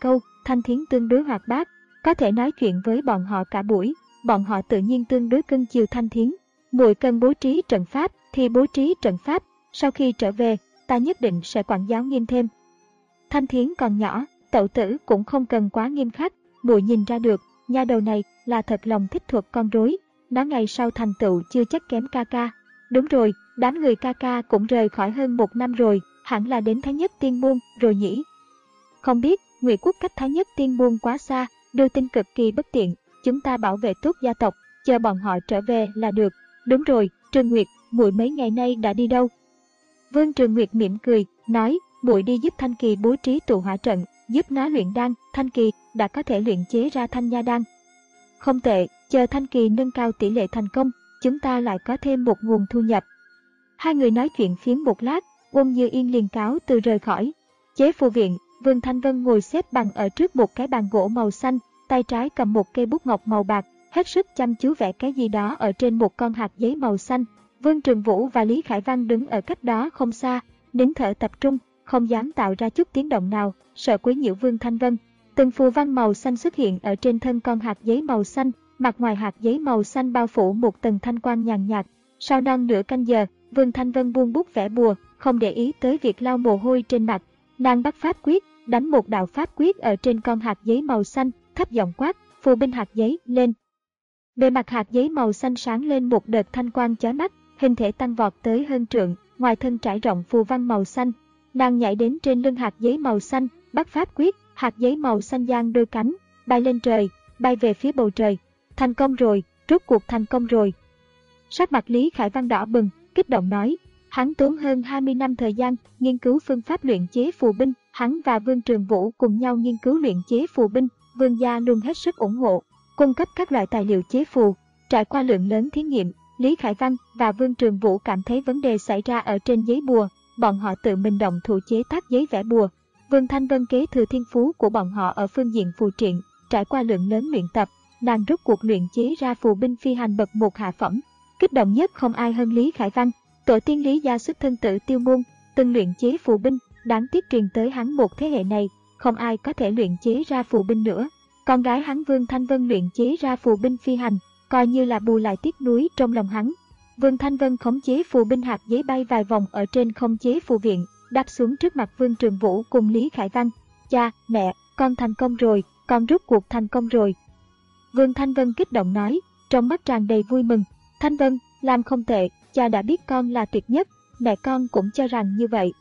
S1: Thanh Thiến tương đối hoạt bát, có thể nói chuyện với bọn họ cả buổi, bọn họ tự nhiên tương đối cưng chiều Thanh Thiến. Muội cần bố trí trận pháp thì bố trí trận pháp, sau khi trở về, ta nhất định sẽ quản giáo nghiêm thêm. Thanh Thiến còn nhỏ, tẩu tử cũng không cần quá nghiêm khắc, muội nhìn ra được, nha đầu này là thật lòng thích thuật con rối, nó ngày sau thành tựu chưa chắc kém ca ca. Đúng rồi, đám người ca ca cũng rời khỏi hơn một năm rồi, hẳn là đến Thái Nhất Tiên Môn rồi nhỉ? Không biết, Ngụy Quốc cách Thái Nhất Tiên Môn quá xa, đưa tin cực kỳ bất tiện, chúng ta bảo vệ tốt gia tộc, chờ bọn họ trở về là được. Đúng rồi, Trường Nguyệt, muội mấy ngày nay đã đi đâu? Vương Trường Nguyệt mỉm cười, nói, muội đi giúp Thanh Kỳ bố trí tụ hỏa trận, giúp nó luyện đan. Thanh Kỳ đã có thể luyện chế ra thanh nha đan. Không tệ, chờ Thanh Kỳ nâng cao tỷ lệ thành công, chúng ta lại có thêm một nguồn thu nhập. Hai người nói chuyện phiếm một lát, Uông Như Yên liền cáo từ rời khỏi. Chế phù viện, Vương Thanh Vân ngồi xếp bằng ở trước một cái bàn gỗ màu xanh, tay trái cầm một cây bút ngọc màu bạc, hết sức chăm chú vẽ cái gì đó ở trên một con hạt giấy màu xanh. Vương Trường Vũ và Lý Khải Văn đứng ở cách đó không xa, nín thở tập trung, không dám tạo ra chút tiếng động nào, sợ quấy nhiễu Vương Thanh Vân. Từng phù văn màu xanh xuất hiện ở trên thân con hạt giấy màu xanh, mặt ngoài hạt giấy màu xanh bao phủ một tầng thanh quang nhàn nhạt. Sau non nửa canh giờ, Vương Thanh Vân buông bút vẽ bùa, không để ý tới việc lau mồ hôi trên mặt. Nàng bắt pháp quyết, đánh một đạo pháp quyết ở trên con hạt giấy màu xanh, thấp giọng quát, phù binh hạt giấy, lên. Bề mặt hạt giấy màu xanh sáng lên một đợt thanh quang chói mắt, hình thể tăng vọt tới hơn trượng, ngoài thân trải rộng phù văn màu xanh. Nàng nhảy đến trên lưng hạt giấy màu xanh, bắt pháp quyết, hạt giấy màu xanh giang đôi cánh, bay lên trời, bay về phía bầu trời. Thành công rồi, rốt cuộc thành công rồi. Sắc mặt Lý Khải Văn đỏ bừng, kích động nói, hắn tốn hơn hai mươi năm thời gian nghiên cứu phương pháp luyện chế phù binh, hắn và Vương Trường Vũ cùng nhau nghiên cứu luyện chế phù binh, Vương gia luôn hết sức ủng hộ, cung cấp các loại tài liệu chế phù. Trải qua lượng lớn thí nghiệm, Lý Khải Văn và Vương Trường Vũ cảm thấy vấn đề xảy ra ở trên giấy bùa, bọn họ tự mình động thủ chế tác giấy vẽ bùa. Vương Thanh Vân kế thừa thiên phú của bọn họ ở phương diện phù triện, trải qua lượng lớn luyện tập, nàng rốt cuộc luyện chế ra phù binh phi hành bậc một hạ phẩm. Kích động nhất không ai hơn Lý Khải Văn, tổ tiên Lý gia xuất thân Tử Tiêu môn, từng luyện chế phù binh, đáng tiếc truyền tới hắn một thế hệ này, không ai có thể luyện chế ra phù binh nữa. Con gái hắn Vương Thanh Vân luyện chế ra phù binh phi hành, coi như là bù lại tiếc nuối trong lòng hắn. Vương Thanh Vân khống chế phù binh hạt giấy bay vài vòng ở trên không chế phù viện, đáp xuống trước mặt Vương Trường Vũ cùng Lý Khải Văn. Cha, mẹ, con thành công rồi, con rốt cuộc thành công rồi. Vương Thanh Vân kích động nói, trong mắt tràn đầy vui mừng. Thanh Vân, làm không tệ, cha đã biết con là tuyệt nhất, mẹ con cũng cho rằng như vậy.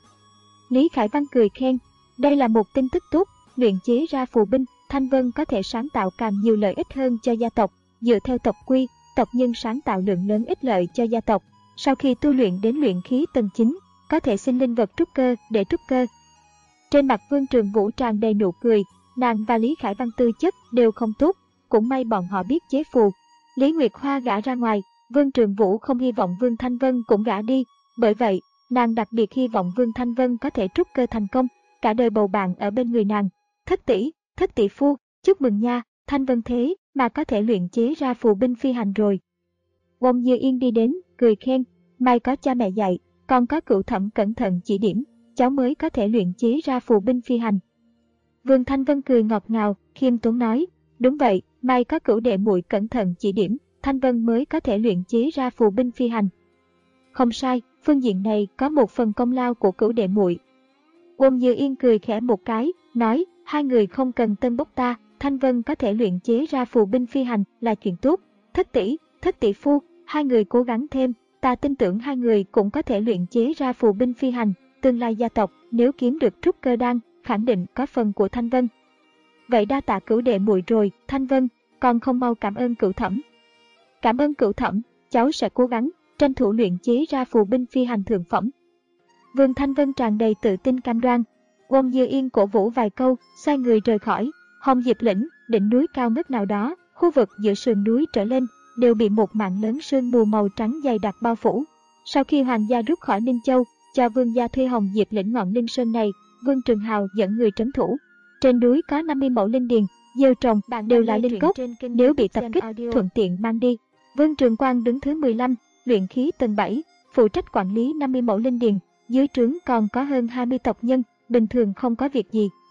S1: Lý Khải Văn cười khen, đây là một tin tức tốt, luyện chế ra phù binh, Thanh Vân có thể sáng tạo càng nhiều lợi ích hơn cho gia tộc. Dựa theo tộc quy, tộc nhân sáng tạo lượng lớn ích lợi cho gia tộc. Sau khi tu luyện đến luyện khí tầng chín, có thể xin linh vật trúc cơ để trúc cơ. Trên mặt Vương Trường Vũ tràn đầy nụ cười, nàng và Lý Khải Văn tư chất đều không tốt, cũng may bọn họ biết chế phù. Lý Nguyệt Hoa gả ra ngoài, Vương Trường Vũ không hy vọng Vương Thanh Vân cũng gả đi, bởi vậy, nàng đặc biệt hy vọng Vương Thanh Vân có thể trúc cơ thành công, cả đời bầu bạn ở bên người nàng. Thất tỷ, thất tỷ phu, chúc mừng nha, Thanh Vân thế mà có thể luyện chế ra phù binh phi hành rồi. Uông Như Yên đi đến, cười khen, may có cha mẹ dạy, còn có cửu thẩm cẩn thận chỉ điểm, cháu mới có thể luyện chế ra phù binh phi hành. Vương Thanh Vân cười ngọt ngào, khiêm tốn nói, đúng vậy, may có cửu đệ muội cẩn thận chỉ điểm, Thanh Vân mới có thể luyện chế ra phù binh phi hành. Không sai, phương diện này có một phần công lao của cửu đệ muội. Uông Như Yên cười khẽ một cái, nói, hai người không cần tân bốc ta, Thanh Vân có thể luyện chế ra phù binh phi hành là chuyện tốt. Thất tỷ, thất tỷ phu, hai người cố gắng thêm, ta tin tưởng hai người cũng có thể luyện chế ra phù binh phi hành, tương lai gia tộc nếu kiếm được trúc cơ đan, khẳng định có phần của Thanh Vân. Vậy đa tạ cửu đệ muội rồi, Thanh Vân, còn không mau cảm ơn cửu thẩm. Cảm ơn cửu thẩm, cháu sẽ cố gắng, tranh thủ luyện chế ra phù binh phi hành thượng phẩm. Vương Thanh Vân tràn đầy tự tin cam đoan. Uông Như Yên cổ vũ vài câu, xoay người rời khỏi. Hồng Diệp lĩnh, đỉnh núi cao ngất nào đó, khu vực giữa sườn núi trở lên, đều bị một mảng lớn sương mù màu trắng dày đặc bao phủ. Sau khi Hoàng gia rút khỏi Ninh Châu, cho Vương gia thuê Hồng Diệp lĩnh ngọn Linh Sơn này, Vương Trường Hào dẫn người trấn thủ. Trên núi có năm mươi mẫu linh điền, gieo trồng đều là linh cốc, nếu bị tập kích thuận tiện mang đi. Vương Trường Quang đứng thứ mười lăm, luyện khí tầng bảy, phụ trách quản lý năm mươi mẫu linh điền, dưới trướng còn có hơn hai mươi tộc nhân, bình thường không có việc gì.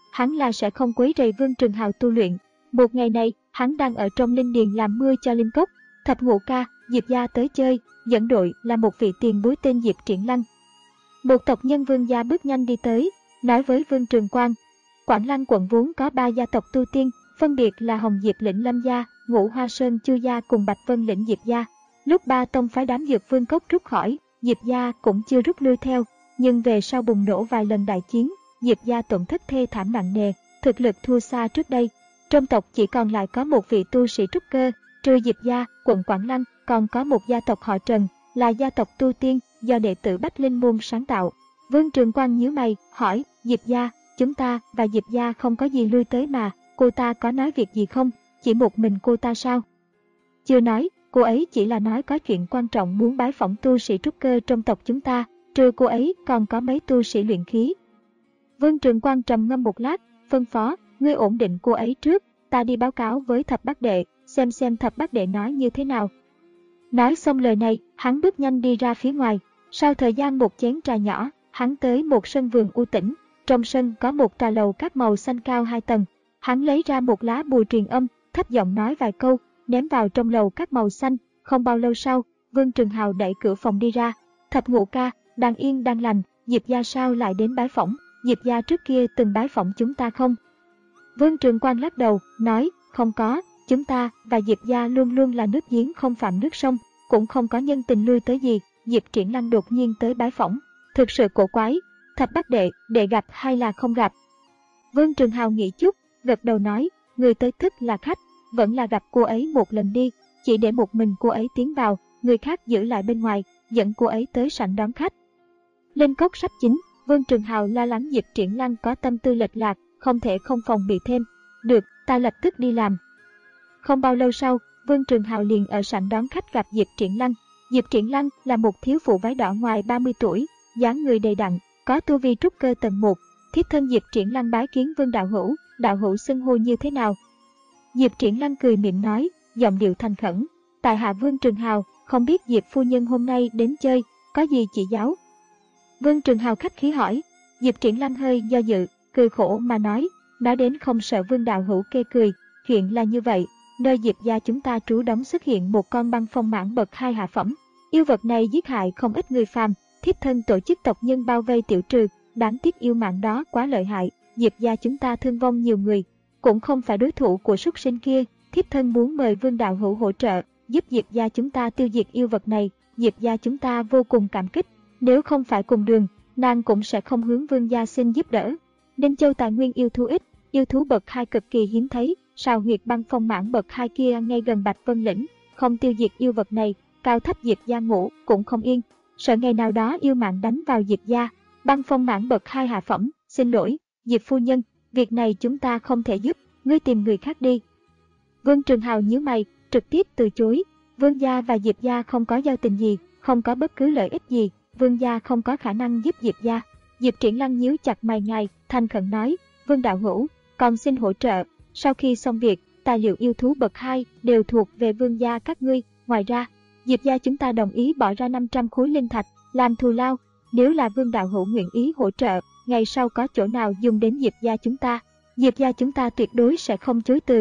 S1: hắn là sẽ không quấy rầy Vương Trường Hào tu luyện. Một ngày này, hắn đang ở trong linh điền làm mưa cho linh cốc. Thập ngũ ca, Diệp gia tới chơi, dẫn đội là một vị tiền bối tên Diệp Triển Lăng. Một tộc nhân Vương gia bước nhanh đi tới, nói với Vương Trường Quang. Quảng Lăng quận vốn có ba gia tộc tu tiên, phân biệt là Hồng Diệp lĩnh Lâm gia, Ngũ Hoa Sơn Chu gia cùng Bạch Vân lĩnh Diệp gia. Lúc ba tông phái đám Dược Vương Cốc rút khỏi, Diệp gia cũng chưa rút lui theo, nhưng về sau bùng nổ vài lần đại chiến, Diệp gia tổn thất thê thảm nặng nề, thực lực thua xa trước đây. Trong tộc chỉ còn lại có một vị tu sĩ trúc cơ, trừ Diệp gia, quận Quảng Lăng còn có một gia tộc họ Trần, là gia tộc tu tiên do đệ tử Bách Linh môn sáng tạo. Vương Trường Quang nhíu mày, hỏi, Diệp gia, chúng ta và Diệp gia không có gì lui tới mà, cô ta có nói việc gì không? Chỉ một mình cô ta sao? Chưa nói, cô ấy chỉ là nói có chuyện quan trọng muốn bái phỏng tu sĩ trúc cơ trong tộc chúng ta, trừ cô ấy còn có mấy tu sĩ luyện khí. Vương Trường Quang trầm ngâm một lát, phân phó, ngươi ổn định cô ấy trước, ta đi báo cáo với Thập Bát Đệ, xem xem Thập Bát Đệ nói như thế nào. Nói xong lời này, hắn bước nhanh đi ra phía ngoài. Sau thời gian một chén trà nhỏ, hắn tới một sân vườn u tĩnh. Trong sân có một trà lầu các màu xanh cao hai tầng. Hắn lấy ra một lá bùa truyền âm, thấp giọng nói vài câu, ném vào trong lầu các màu xanh. Không bao lâu sau, Vương Trường Hào đẩy cửa phòng đi ra. Thập ngũ ca, đang yên đang lành, Diệp gia sao lại đến bái phỏng? Diệp gia trước kia từng bái phỏng chúng ta không? Vương Trường Quang lắc đầu, nói, không có, chúng ta và Diệp gia luôn luôn là nước giếng không phạm nước sông, cũng không có nhân tình lui tới gì. Diệp Triển Lăng đột nhiên tới bái phỏng, thực sự cổ quái. Thập Bát Đệ, đệ gặp hay là không gặp? Vương Trường Hào nghĩ chút, gật đầu nói, người tới thức là khách, vẫn là gặp cô ấy một lần đi, chỉ để một mình cô ấy tiến vào, người khác giữ lại bên ngoài, dẫn cô ấy tới sảnh đón khách. Lên cốc sắp chín, Vương Trường Hào lo lắng Diệp Triển Lăng có tâm tư lệch lạc, không thể không phòng bị thêm. Được, ta lập tức đi làm. Không bao lâu sau, Vương Trường Hào liền ở sảnh đón khách gặp Diệp Triển Lăng. Diệp Triển Lăng là một thiếu phụ váy đỏ ngoài ba mươi tuổi, dáng người đầy đặn, có tu vi trúc cơ tầng một. Thiếp thân Diệp Triển Lăng bái kiến Vương đạo hữu, đạo hữu xưng hô như thế nào? Diệp Triển Lăng cười mỉm nói, giọng điệu thành khẩn, tại hạ Vương Trường Hào, không biết Diệp phu nhân hôm nay đến chơi, có gì chỉ giáo? Vương Trường Hào khách khí hỏi. Diệp Triển Lăng hơi do dự, cười khổ mà nói, nói đến không sợ Vương đạo hữu kê cười, chuyện là như vậy, nơi Diệp gia chúng ta trú đóng xuất hiện một con băng phong mãng bậc hai hạ phẩm. Yêu vật này giết hại không ít người phàm, thiếp thân tổ chức tộc nhân bao vây tiểu trừ, đáng tiếc yêu mạng đó quá lợi hại, Diệp gia chúng ta thương vong nhiều người, cũng không phải đối thủ của súc sinh kia, thiếp thân muốn mời Vương đạo hữu hỗ trợ, giúp Diệp gia chúng ta tiêu diệt yêu vật này, Diệp gia chúng ta vô cùng cảm kích, nếu không phải cùng đường, nàng cũng sẽ không hướng Vương gia xin giúp đỡ. Ninh Châu tài nguyên yêu thú ít, yêu thú bậc hai cực kỳ hiếm thấy, sao huyệt băng phong mãng bậc hai kia ngay gần Bạch Vân lĩnh, không tiêu diệt yêu vật này, cao thấp Diệp gia ngủ cũng không yên, sợ ngày nào đó yêu mạng đánh vào Diệp gia. Băng phong mãng bậc hai hạ phẩm, xin lỗi, Diệp phu nhân, việc này chúng ta không thể giúp, ngươi tìm người khác đi. Vương Trường Hào nhíu mày, trực tiếp từ chối. Vương gia và Diệp gia không có giao tình gì, không có bất cứ lợi ích gì, Vương gia không có khả năng giúp Diệp gia. Diệp Triển Lăng nhíu chặt mày ngài, thành khẩn nói, Vương đạo hữu, còn xin hỗ trợ. Sau khi xong việc, tài liệu yêu thú bậc hai đều thuộc về Vương gia các ngươi. Ngoài ra, Diệp gia chúng ta đồng ý bỏ ra năm trăm khối linh thạch làm thù lao. Nếu là Vương đạo hữu nguyện ý hỗ trợ, ngày sau có chỗ nào dùng đến Diệp gia chúng ta, Diệp gia chúng ta tuyệt đối sẽ không chối từ.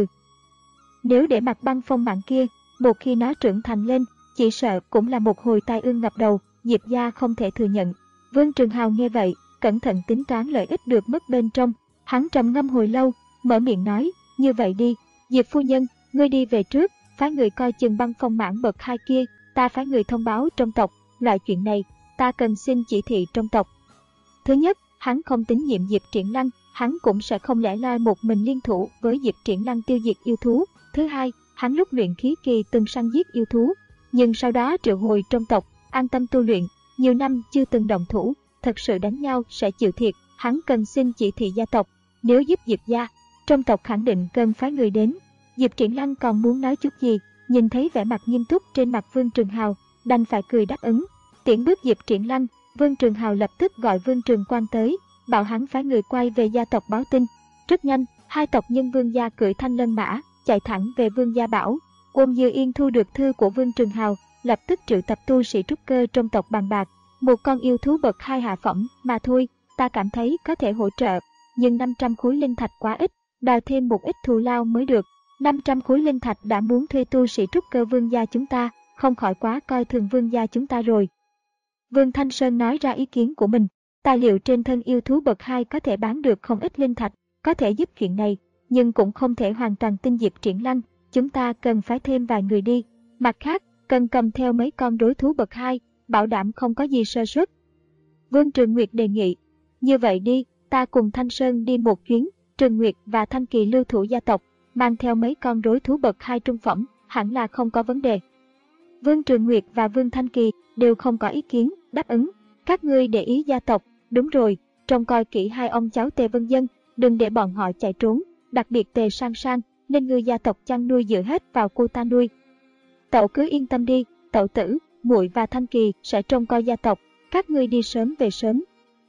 S1: Nếu để mặc băng phong mạng kia, một khi nó trưởng thành lên, chỉ sợ cũng là một hồi tai ương ngập đầu, Diệp gia không thể thừa nhận. Vương Trường Hào nghe vậy, cẩn thận tính toán lợi ích được mất bên trong, hắn trầm ngâm hồi lâu, mở miệng nói, như vậy đi, Diệp phu nhân, ngươi đi về trước, phái người coi chừng băng phong mãng bậc hai kia, ta phái người thông báo trong tộc, loại chuyện này, ta cần xin chỉ thị trong tộc. Thứ nhất, hắn không tín nhiệm Diệp Triển Lăng, hắn cũng sẽ không lẻ loi một mình liên thủ với Diệp Triển Lăng tiêu diệt yêu thú. Thứ hai, hắn lúc luyện khí kỳ từng săn giết yêu thú, nhưng sau đó triệu hồi trong tộc, an tâm tu luyện, nhiều năm chưa từng động thủ, thật sự đánh nhau sẽ chịu thiệt, hắn cần xin chỉ thị gia tộc, nếu giúp Diệp gia, trong tộc khẳng định cần phái người đến. Diệp Triển Lăng còn muốn nói chút gì, nhìn thấy vẻ mặt nghiêm túc trên mặt Vương Trường Hào, đành phải cười đáp ứng. Tiễn bước Diệp Triển Lăng, Vương Trường Hào lập tức gọi Vương Trường Quang tới, bảo hắn phái người quay về gia tộc báo tin. Rất nhanh, hai tộc nhân Vương gia cưỡi thanh lân mã, chạy thẳng về Vương gia bảo. Ôn Như Yên thu được thư của Vương Trường Hào, lập tức triệu tập tu sĩ trúc cơ trong tộc bàn bạc. Một con yêu thú bậc hai hạ phẩm mà thôi, ta cảm thấy có thể hỗ trợ. nhưng năm trăm khối linh thạch quá ít, đòi thêm một ít thù lao mới được. năm trăm khối linh thạch đã muốn thuê tu sĩ trúc cơ Vương gia chúng ta, không khỏi quá coi thường Vương gia chúng ta rồi. Vương Thanh Sơn nói ra ý kiến của mình. Tài liệu trên thân yêu thú bậc hai có thể bán được không ít linh thạch, có thể giúp chuyện này, nhưng cũng không thể hoàn toàn tin Diệp Triển Lăng, chúng ta cần phái thêm vài người đi. Mặt khác, cần cầm theo mấy con đối thú bậc hai, bảo đảm không có gì sơ suất. Vương Trường Nguyệt đề nghị, như vậy đi, ta cùng Thanh Sơn đi một chuyến, Trường Nguyệt và Thanh Kỳ lưu thủ gia tộc, mang theo mấy con đối thú bậc hai trung phẩm, hẳn là không có vấn đề. Vương Trường Nguyệt và Vương Thanh Kỳ đều không có ý kiến, đáp ứng. Các ngươi để ý gia tộc, đúng rồi, trông coi kỹ hai ông cháu Tề Vân Dân, đừng để bọn họ chạy trốn, đặc biệt Tề Sang Sang, nên người gia tộc chăn nuôi dựa hết vào cô ta nuôi. Tẩu cứ yên tâm đi, tẩu tử, muội và Thanh Kỳ sẽ trông coi gia tộc, các ngươi đi sớm về sớm.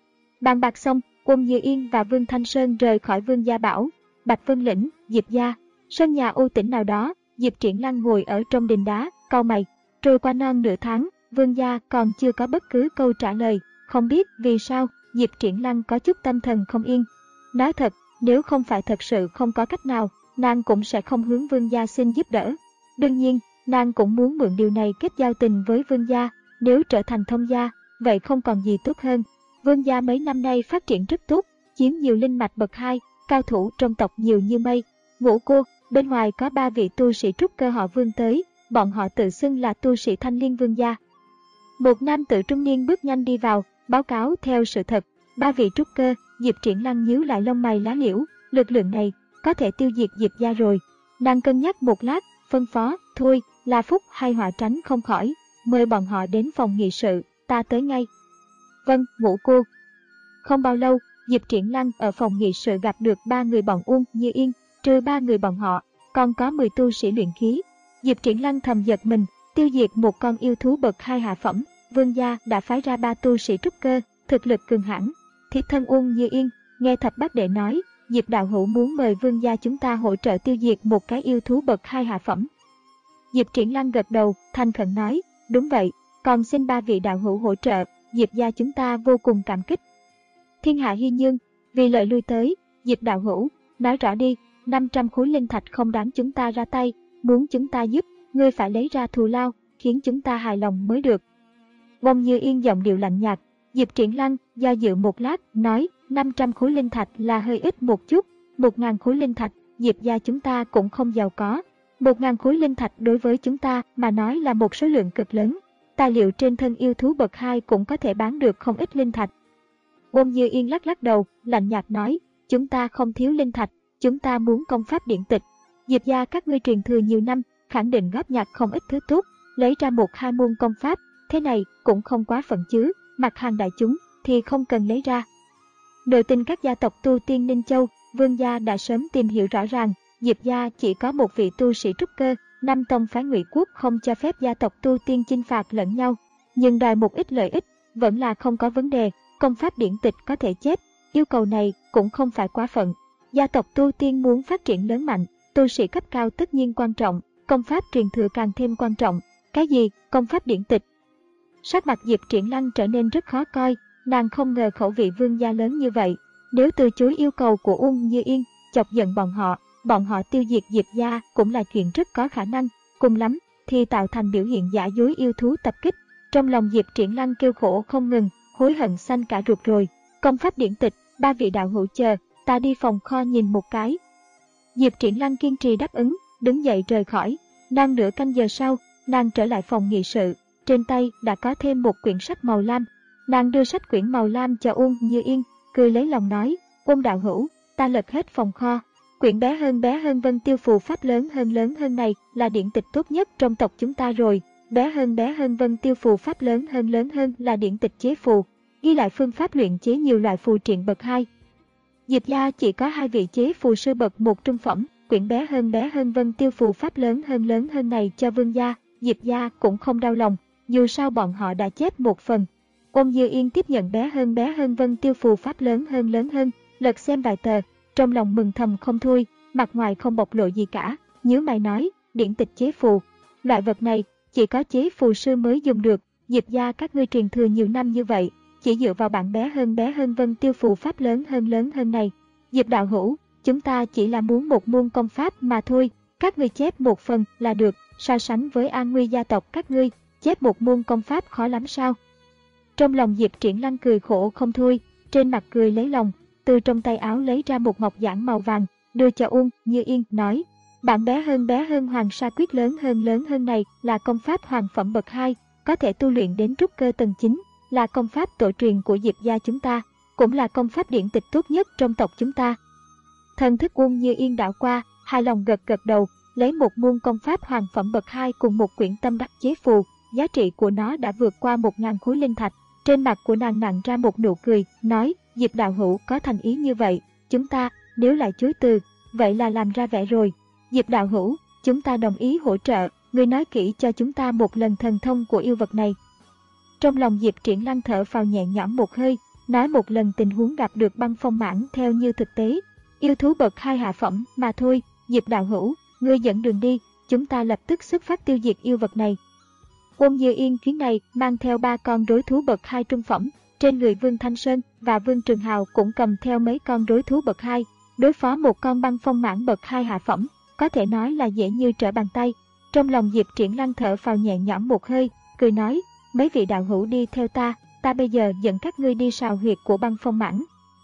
S1: Bàn bạc xong, Uông Như Yên và Vương Thanh Sơn rời khỏi Vương Gia Bảo, Bạch Vân Lĩnh, Diệp Gia, sân nhà u tĩnh nào đó. Diệp Triển Lăng ngồi ở trong đình đá, cau mày. Trôi qua non nửa tháng, Vương Gia còn chưa có bất cứ câu trả lời, không biết vì sao, Diệp Triển Lăng có chút tâm thần không yên. Nói thật, nếu không phải thật sự không có cách nào, nàng cũng sẽ không hướng Vương Gia xin giúp đỡ. Đương nhiên, nàng cũng muốn mượn điều này kết giao tình với Vương Gia, nếu trở thành thông gia, vậy không còn gì tốt hơn. Vương Gia mấy năm nay phát triển rất tốt, chiếm nhiều linh mạch bậc hai, cao thủ trong tộc nhiều như mây. Ngũ cô, bên ngoài có ba vị tu sĩ trúc cơ họ Vương tới, bọn họ tự xưng là tu sĩ Thanh Liên Vương Gia. Một nam tử trung niên bước nhanh đi vào, báo cáo theo sự thật, ba vị trúc cơ. Diệp Triển Lăng nhíu lại lông mày lá liễu, lực lượng này có thể tiêu diệt Diệp gia rồi. Nàng cân nhắc một lát, phân phó, thôi, là phúc hay họa tránh không khỏi, mời bọn họ đến phòng nghị sự, ta tới ngay. Vâng, Ngũ cô. Không bao lâu, Diệp Triển Lăng ở phòng nghị sự gặp được ba người bọn Uông Như Yên, trừ ba người bọn họ, còn có mười tu sĩ luyện khí. Diệp Triển Lăng thầm giật mình, tiêu diệt một con yêu thú bậc hai hạ phẩm, Vương gia đã phái ra ba tu sĩ trúc cơ, thực lực cường hãn. Thiếp thân Uông Như Yên, nghe thập bát đệ nói, Diệp đạo hữu muốn mời Vương gia chúng ta hỗ trợ tiêu diệt một cái yêu thú bậc hai hạ phẩm. Diệp Triển Lăng gật đầu, thành khẩn nói, đúng vậy, còn xin ba vị đạo hữu hỗ trợ, Diệp gia chúng ta vô cùng cảm kích. Thiên hạ hy nhương, vì lợi lui tới, Diệp đạo hữu, nói rõ đi, năm trăm khối linh thạch không đáng chúng ta ra tay, muốn chúng ta giúp, ngươi phải lấy ra thù lao, khiến chúng ta hài lòng mới được. Uông Như Yên giọng điệu lạnh nhạt. Diệp Triển Lăng do dự một lát, nói, năm trăm khối linh thạch là hơi ít một chút, một nghìn khối linh thạch, Diệp gia chúng ta cũng không giàu có. một nghìn khối linh thạch đối với chúng ta mà nói là một số lượng cực lớn. Tài liệu trên thân yêu thú bậc hai cũng có thể bán được không ít linh thạch. Uông Như Yên lắc lắc đầu, lạnh nhạt nói, chúng ta không thiếu linh thạch, chúng ta muốn công pháp điển tịch. Diệp gia các ngươi truyền thừa nhiều năm, khẳng định góp nhặt không ít thứ tốt, lấy ra một hai môn công pháp, thế này cũng không quá phận chứ, mặt hàng đại chúng thì không cần lấy ra. Nội tình các gia tộc tu tiên Ninh Châu, Vương gia đã sớm tìm hiểu rõ ràng, Diệp gia chỉ có một vị tu sĩ trúc cơ, năm tông phái Ngụy Quốc không cho phép gia tộc tu tiên chinh phạt lẫn nhau, nhưng đòi một ít lợi ích vẫn là không có vấn đề, công pháp điển tịch có thể chép, yêu cầu này cũng không phải quá phận. Gia tộc tu tiên muốn phát triển lớn mạnh, tu sĩ cấp cao tất nhiên quan trọng, công pháp truyền thừa càng thêm quan trọng. Cái gì, công pháp điển tịch? Sắc mặt Diệp Triển Lăng trở nên rất khó coi, nàng không ngờ khẩu vị Vương gia lớn như vậy. Nếu từ chối yêu cầu của Uông Như Yên, chọc giận bọn họ, bọn họ tiêu diệt Diệp gia cũng là chuyện rất có khả năng, cùng lắm thì tạo thành biểu hiện giả dối yêu thú tập kích. Trong lòng Diệp Triển Lăng kêu khổ không ngừng, hối hận xanh cả ruột rồi. Công pháp điển tịch, ba vị đạo hữu chờ, ta đi phòng kho nhìn một cái. Diệp Triển Lăng kiên trì đáp ứng, đứng dậy rời khỏi. Đang nửa canh giờ sau, nàng trở lại phòng nghị sự, trên tay đã có thêm một quyển sách màu lam. Nàng đưa sách quyển màu lam cho Uông Như Yên, cười lấy lòng nói, Uông đạo hữu, ta lật hết phòng kho. Quyển bé hơn bé hơn Vân Tiêu phù pháp lớn hơn lớn hơn này là điển tịch tốt nhất trong tộc chúng ta rồi. Bé hơn bé hơn Vân Tiêu phù pháp lớn hơn lớn hơn là điển tịch chế phù, ghi lại phương pháp luyện chế nhiều loại phù triện bậc hai. Diệp gia chỉ có hai vị chế phù sư bậc một trung phẩm, quyển bé hơn bé hơn Vân Tiêu phù pháp lớn hơn lớn hơn này cho Vương gia, Diệp gia cũng không đau lòng, dù sao bọn họ đã chép một phần. Uông Như Yên tiếp nhận bé hơn bé hơn Vân Tiêu phù pháp lớn hơn lớn hơn, lật xem vài tờ, trong lòng mừng thầm không thôi, mặt ngoài không bộc lộ gì cả, nhíu mày nói, điển tịch chế phù, loại vật này chỉ có chế phù sư mới dùng được, Diệp gia các ngươi truyền thừa nhiều năm như vậy, chỉ dựa vào bản bé hơn bé hơn Vân Tiêu phù pháp lớn hơn lớn hơn này, Diệp đạo hữu, chúng ta chỉ là muốn một môn công pháp mà thôi, các ngươi chép một phần là được, so sánh với an nguy gia tộc các ngươi, chép một môn công pháp khó lắm sao? Trong lòng Diệp Triển Lăng cười khổ không thôi, trên mặt cười lấy lòng, từ trong tay áo lấy ra một ngọc giản màu vàng, đưa cho Uông Như Yên, nói: bản bé hơn bé hơn Hoàng Sa Quyết lớn hơn lớn hơn này là công pháp hoàng phẩm bậc hai, có thể tu luyện đến trúc cơ tầng chín, là công pháp tổ truyền của Diệp gia chúng ta, cũng là công pháp điển tịch tốt nhất trong tộc chúng ta. Thần thức Uông Như Yên đảo qua, hài lòng gật gật đầu, lấy một môn công pháp hoàng phẩm bậc hai cùng một quyển tâm đắc chế phù, giá trị của nó đã vượt qua một ngàn khối linh thạch. Trên mặt của nàng nặn ra một nụ cười, nói: Diệp đạo hữu có thành ý như vậy, chúng ta nếu lại chối từ, vậy là làm ra vẻ rồi. Diệp đạo hữu, chúng ta đồng ý hỗ trợ, ngươi nói kỹ cho chúng ta một lần thần thông của yêu vật này. Trong lòng Diệp Triển Lăng thở phào nhẹ nhõm một hơi, nói một lần tình huống gặp được băng phong mãng theo như thực tế. Yêu thú bậc hai hạ phẩm mà thôi, Diệp đạo hữu, ngươi dẫn đường đi, chúng ta lập tức xuất phát tiêu diệt yêu vật này. Uông Như Yên chuyến này mang theo ba con rối thú bậc hai trung phẩm, trên người Vương Thanh Sơn và Vương Trường Hào cũng cầm theo mấy con rối thú bậc hai, đối phó một con băng phong mãng bậc hai hạ phẩm, có thể nói là dễ như trở bàn tay. Trong lòng Diệp Triển Lăng thở phào nhẹ nhõm một hơi, cười nói: mấy vị đạo hữu đi theo ta, ta bây giờ dẫn các ngươi đi sào huyệt của băng phong mãng.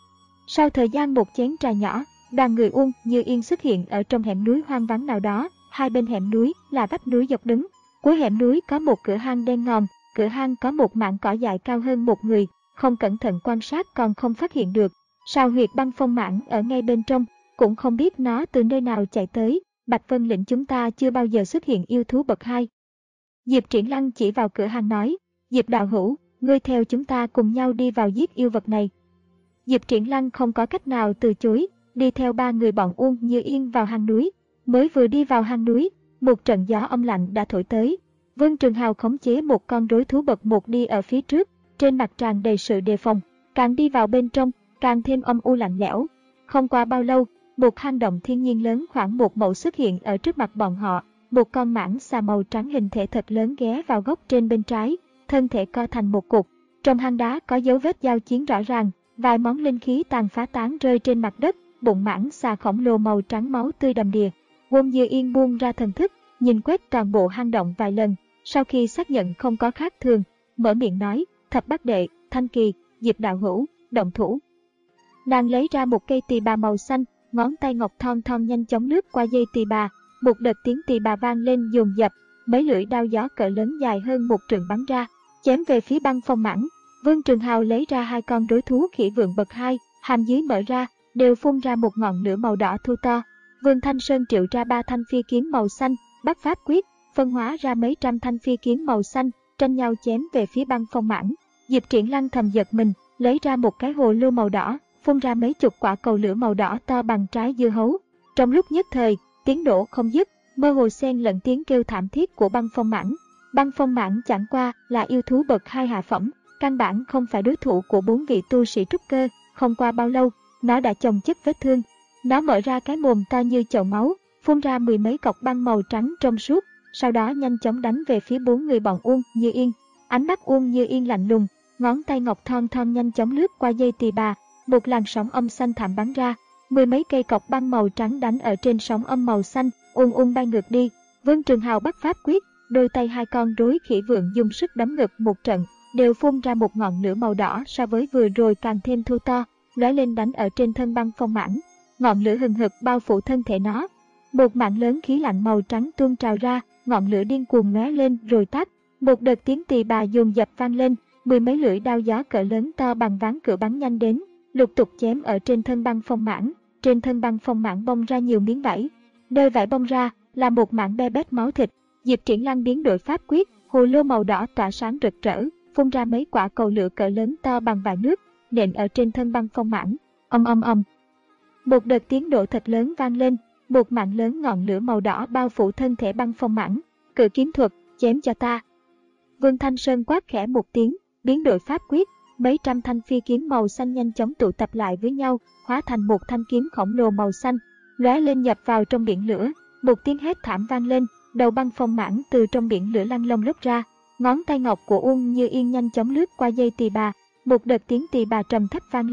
S1: Sau thời gian một chén trà nhỏ, đoàn người Uông Như Yên xuất hiện ở trong hẻm núi hoang vắng nào đó, hai bên hẻm núi là vách núi dốc đứng. Cuối hẻm núi có một cửa hang đen ngòm, cửa hang có một mảng cỏ dại cao hơn một người, không cẩn thận quan sát còn không phát hiện được. Sào huyệt băng phong mãng ở ngay bên trong, cũng không biết nó từ nơi nào chạy tới. Bạch Vân lĩnh chúng ta chưa bao giờ xuất hiện yêu thú bậc hai. Diệp Triển Lăng chỉ vào cửa hang nói: Diệp đạo hữu, ngươi theo chúng ta cùng nhau đi vào giết yêu vật này. Diệp Triển Lăng không có cách nào từ chối, đi theo ba người bọn Uông Như Yên vào hang núi. Mới vừa đi vào hang núi, một trận gió âm lạnh đã thổi tới. Vương Trường Hào khống chế một con rối thú bậc một đi ở phía trước, trên mặt tràn đầy sự đề phòng. Càng đi vào bên trong, càng thêm âm u lạnh lẽo. Không qua bao lâu, một hang động thiên nhiên lớn khoảng một mẫu xuất hiện ở trước mặt bọn họ. Một con mãng xà màu trắng hình thể thật lớn ghé vào góc trên bên trái, thân thể co thành một cục. Trong hang đá có dấu vết giao chiến rõ ràng, vài món linh khí tàn phá tán rơi trên mặt đất. Bụng mãng xà khổng lồ màu trắng máu tươi đầm đìa. Uông Như Yên buông ra thần thức, nhìn quét toàn bộ hang động vài lần, sau khi xác nhận không có khác thường, mở miệng nói: Thập Bát Đệ, Thanh Kỳ, Diệp đạo hữu, động thủ. Nàng lấy ra một cây tỳ bà màu xanh, ngón tay ngọc thon thon nhanh chóng lướt qua dây tỳ bà, một đợt tiếng tỳ bà vang lên dồn dập, mấy lưỡi đao gió cỡ lớn dài hơn một trượng bắn ra, chém về phía băng phong mãng. Vương Trường Hào lấy ra hai con rối thú khỉ vượn bậc hai, hàm dưới mở ra, đều phun ra một ngọn lửa màu đỏ thô to. Vương Thanh Sơn triệu ra ba thanh phi kiếm màu xanh, bắt pháp quyết, phân hóa ra mấy trăm thanh phi kiếm màu xanh, tranh nhau chém về phía băng phong mãng. Diệp Triển Lăng thầm giật mình, lấy ra một cái hồ lô màu đỏ, phun ra mấy chục quả cầu lửa màu đỏ to bằng trái dưa hấu. Trong lúc nhất thời, tiếng nổ không dứt, mơ hồ xen lẫn tiếng kêu thảm thiết của băng phong mãng. Băng phong mãng chẳng qua là yêu thú bậc hai hạ phẩm, căn bản không phải đối thủ của bốn vị tu sĩ trúc cơ. Không qua bao lâu, nó đã chồng chất vết thương. Nó mở ra cái mồm to như chậu máu, phun ra mười mấy cọc băng màu trắng trong suốt, sau đó nhanh chóng đánh về phía bốn người bọn Uông Như Yên. Ánh mắt Uông Như Yên lạnh lùng, ngón tay ngọc thon thon nhanh chóng lướt qua dây tỳ bà, một làn sóng âm xanh thảm bắn ra, mười mấy cây cọc băng màu trắng đánh ở trên sóng âm màu xanh, ung ung bay ngược đi. Vương Trường Hào bắt pháp quyết, đôi tay hai con rối khỉ vượn dùng sức đấm ngực một trận, đều phun ra một ngọn lửa màu đỏ so với vừa rồi càng thêm thô to, lóe lên đánh ở trên thân băng phong mãng. Ngọn lửa hừng hực bao phủ thân thể nó. Một mảng lớn khí lạnh màu trắng tuôn trào ra, ngọn lửa điên cuồng lóe lên rồi tắt. Một đợt tiếng tỳ bà dồn dập vang lên, mười mấy lưỡi đao gió cỡ lớn to bằng ván cửa bắn nhanh đến, lục tục chém ở trên thân băng phong mãng. Trên thân băng phong mãng bong ra nhiều miếng vảy. Nơi vảy bong ra là một mảng be bét máu thịt. Diệp Triển Lăng biến đổi pháp quyết, hồ lô màu đỏ tỏa sáng rực rỡ, phun ra mấy quả cầu lửa cỡ lớn to bằng vại nước, nện ở trên thân băng phong mãng. Ầm ầm ầm. Một đợt tiếng nổ thật lớn vang lên, một mảng lớn ngọn lửa màu đỏ bao phủ thân thể băng phong mãng. Cự kiếm thuật, chém cho ta. Vương Thanh Sơn quát khẽ một tiếng, biến đổi pháp quyết, mấy trăm thanh phi kiếm màu xanh nhanh chóng tụ tập lại với nhau, hóa thành một thanh kiếm khổng lồ màu xanh, lóe lên nhập vào trong biển lửa. Một tiếng hét thảm vang lên, đầu băng phong mãng từ trong biển lửa lăn lông lốc ra. Ngón tay ngọc của Uông Như Yên nhanh chóng lướt qua dây tỳ bà, một đợt tiếng tỳ bà trầm thấp vang lên,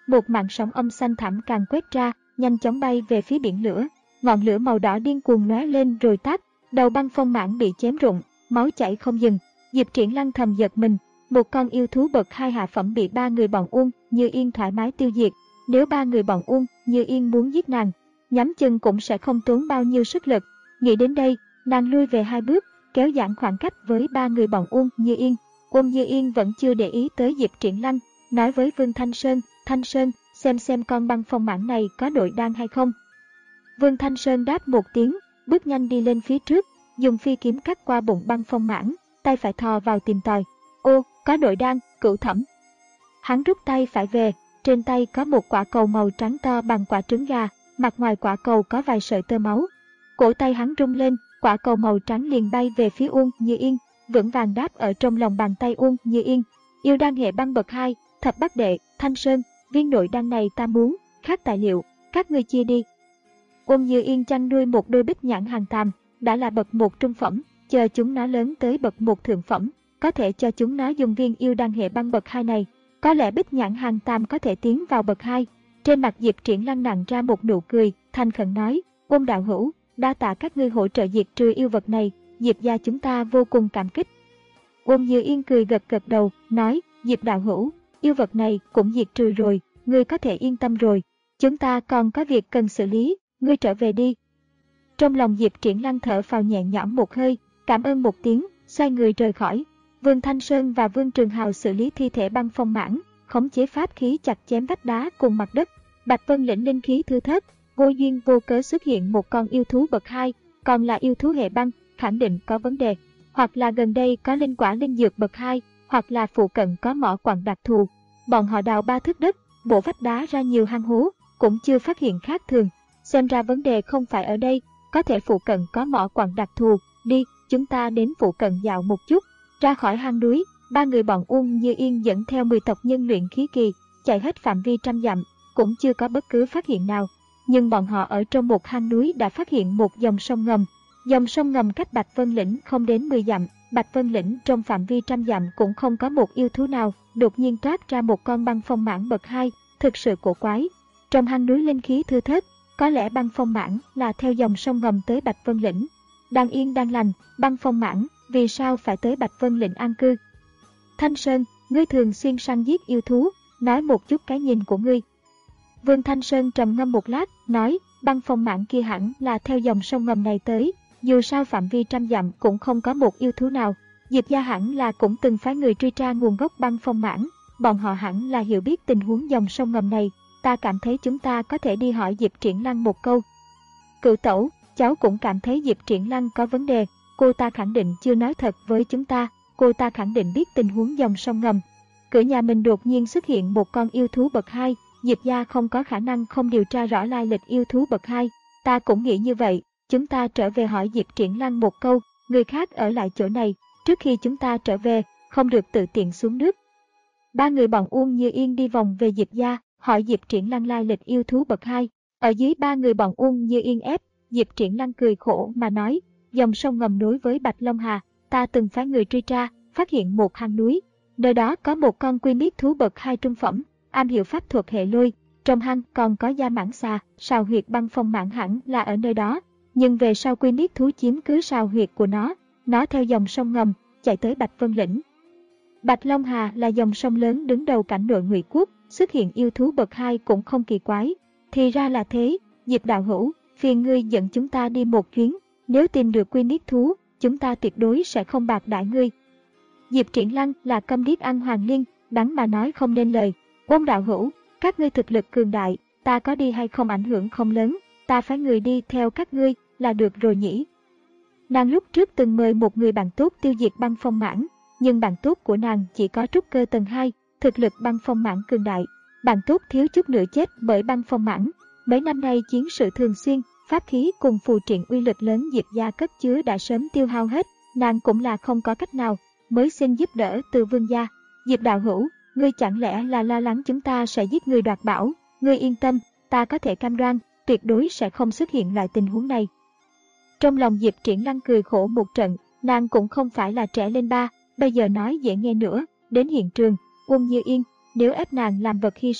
S1: một màn sóng âm xanh thẳm càng quét ra, nhanh chóng bay về phía biển lửa. Ngọn lửa màu đỏ điên cuồng lóe lên rồi tắt, đầu băng phong mãng bị chém rụng, máu chảy không dừng. Diệp Triển Lăng thầm giật mình, một con yêu thú bậc hai hạ phẩm bị ba người bọn Uông Như Yên thoải mái tiêu diệt. Nếu ba người bọn Uông Như Yên muốn giết nàng, nhắm chừng cũng sẽ không tốn bao nhiêu sức lực. Nghĩ đến đây, nàng lui về hai bước, kéo giãn khoảng cách với ba người bọn Uông Như Yên. Uông Như Yên vẫn chưa để ý tới Diệp Triển Lăng, nói với Vương Thanh Sơn, Thanh Sơn, xem xem con băng phong mãng này có nội đan hay không. Vương Thanh Sơn đáp một tiếng, bước nhanh đi lên phía trước, dùng phi kiếm cắt qua bụng băng phong mãng, tay phải thò vào tìm tòi. Ô, có nội đan, Cửu Thẩm. Hắn rút tay phải về, trên tay có một quả cầu màu trắng to bằng quả trứng gà, mặt ngoài quả cầu có vài sợi tơ máu. Cổ tay hắn rung lên, quả cầu màu trắng liền bay về phía Uông Như Yên, vững vàng đáp ở trong lòng bàn tay Uông Như Yên. Yêu đan hệ băng bậc hai, thập bát đệ, Thanh Sơn, viên nội đan này ta muốn, khác tài liệu, các ngươi chia đi. Uông Như Yên chăn nuôi một đôi bích nhãn hàng tam, đã là bậc một trung phẩm, chờ chúng nó lớn tới bậc một thượng phẩm, có thể cho chúng nó dùng viên yêu đan hệ băng bậc hai này. Có lẽ bích nhãn hàng tam có thể tiến vào bậc hai. Trên mặt Diệp Triển Lăng nặn ra một nụ cười, thành khẩn nói, Uông đạo hữu, đa tạ các ngươi hỗ trợ diệt trừ yêu vật này, Diệp gia chúng ta vô cùng cảm kích. Uông Như Yên cười gật gật đầu, nói, Diệp đạo hữu, yêu vật này cũng diệt trừ rồi, ngươi có thể yên tâm rồi, chúng ta còn có việc cần xử lý, ngươi trở về đi. Trong lòng Diệp Triển Lăng thở phào nhẹ nhõm một hơi, cảm ơn một tiếng, xoay người rời khỏi. Vương Thanh Sơn và Vương Trường Hào xử lý thi thể băng phong mãng, khống chế pháp khí chặt chém vách đá cùng mặt đất. Bạch Vân lĩnh linh khí thưa thớt, vô duyên vô cớ xuất hiện một con yêu thú bậc hai, còn là yêu thú hệ băng, khẳng định có vấn đề. Hoặc là gần đây có linh quả linh dược bậc hai, hoặc là phụ cận có mỏ quặng đặc thù. Bọn họ đào ba thước đất, bổ vách đá ra nhiều hang hố, cũng chưa phát hiện khác thường. Xem ra vấn đề không phải ở đây, có thể phụ cận có mỏ quặng đặc thù. Đi, chúng ta đến phụ cận dạo một chút. Ra khỏi hang núi, ba người bọn Uông Như Yên dẫn theo mười tộc nhân luyện khí kỳ, chạy hết phạm vi trăm dặm, cũng chưa có bất cứ phát hiện nào. Nhưng bọn họ ở trong một hang núi đã phát hiện một dòng sông ngầm. Dòng sông ngầm cách Bạch Vân lĩnh không đến mười dặm, Bạch Vân lĩnh trong phạm vi trăm dặm cũng không có một yêu thú nào, đột nhiên toát ra một con băng phong mãng bậc hai, thực sự cổ quái. Trong hang núi linh khí thưa thớt, có lẽ băng phong mãng là theo dòng sông ngầm tới Bạch Vân lĩnh. Đang yên đang lành, băng phong mãng, vì sao phải tới Bạch Vân lĩnh an cư? Thanh Sơn, ngươi thường xuyên săn giết yêu thú, nói một chút cái nhìn của ngươi. Vương Thanh Sơn trầm ngâm một lát, nói, băng phong mãng kia hẳn là theo dòng sông ngầm này tới, dù sao phạm vi trăm dặm cũng không có một yêu thú nào. Diệp gia hẳn là cũng từng phái người truy tra nguồn gốc băng phong mãng, bọn họ hẳn là hiểu biết tình huống dòng sông ngầm này, ta cảm thấy chúng ta có thể đi hỏi Diệp Triển Lăng một câu. Cựu tẩu, cháu cũng cảm thấy Diệp Triển Lăng có vấn đề, cô ta khẳng định chưa nói thật với chúng ta, cô ta khẳng định biết tình huống dòng sông ngầm. Cửa nhà mình đột nhiên xuất hiện một con yêu thú bậc hai, Diệp gia không có khả năng không điều tra rõ lai lịch yêu thú bậc hai, ta cũng nghĩ như vậy, chúng ta trở về hỏi Diệp Triển Lăng một câu, người khác ở lại chỗ này, trước khi chúng ta trở về, không được tự tiện xuống nước. Ba người bọn Uông Như Yên đi vòng về Diệp gia, hỏi Diệp Triển Lăng lai lịch yêu thú bậc hai. Ở dưới ba người bọn Uông Như Yên ép, Diệp Triển Lăng cười khổ mà nói, dòng sông ngầm nối với Bạch Long Hà, ta từng phái người truy tra, phát hiện một hang núi, nơi đó có một con quy miết thú bậc hai trung phẩm, am hiểu pháp thuật hệ lôi, trong hang còn có da mãng xà, sào huyệt băng phong mãng hẳn là ở nơi đó, nhưng về sau quy miết thú chiếm cứ sào huyệt của nó, nó theo dòng sông ngầm chạy tới Bạch Vân lĩnh. Bạch Long Hà là dòng sông lớn đứng đầu cảnh nội Ngụy quốc, xuất hiện yêu thú bậc hai cũng không kỳ quái. Thì ra là thế, Diệp đạo hữu, phiền ngươi dẫn chúng ta đi một chuyến, nếu tìm được quy niết thú, chúng ta tuyệt đối sẽ không bạc đãi ngươi. Diệp Triển Lăng là câm điếc ăn hoàng liên, đắng mà nói không nên lời. Uông đạo hữu, các ngươi thực lực cường đại, ta có đi hay không ảnh hưởng không lớn, ta phái người đi theo các ngươi là được rồi nhỉ. Nàng lúc trước từng mời một người bạn tốt tiêu diệt băng phong mãng, nhưng bạn tốt của nàng chỉ có trúc cơ tầng hai, thực lực băng phong mãng cường đại. Bạn tốt thiếu chút nữa chết bởi băng phong mãng. Mấy năm nay chiến sự thường xuyên, pháp khí cùng phù triện uy lực lớn Diệp gia cất chứa đã sớm tiêu hao hết, nàng cũng là không có cách nào, mới xin giúp đỡ từ vương gia. Diệp đạo hữu, ngươi chẳng lẽ là lo lắng chúng ta sẽ giết người đoạt bảo? Ngươi yên tâm, ta có thể cam đoan, tuyệt đối sẽ không xuất hiện loại tình huống này. Trong lòng Diệp Triển Lăng cười khổ một trận, nàng cũng không phải là trẻ lên ba, bây giờ nói dễ nghe nữa, đến hiện trường, Uông Như Yên, nếu ép nàng làm vật hy sinh,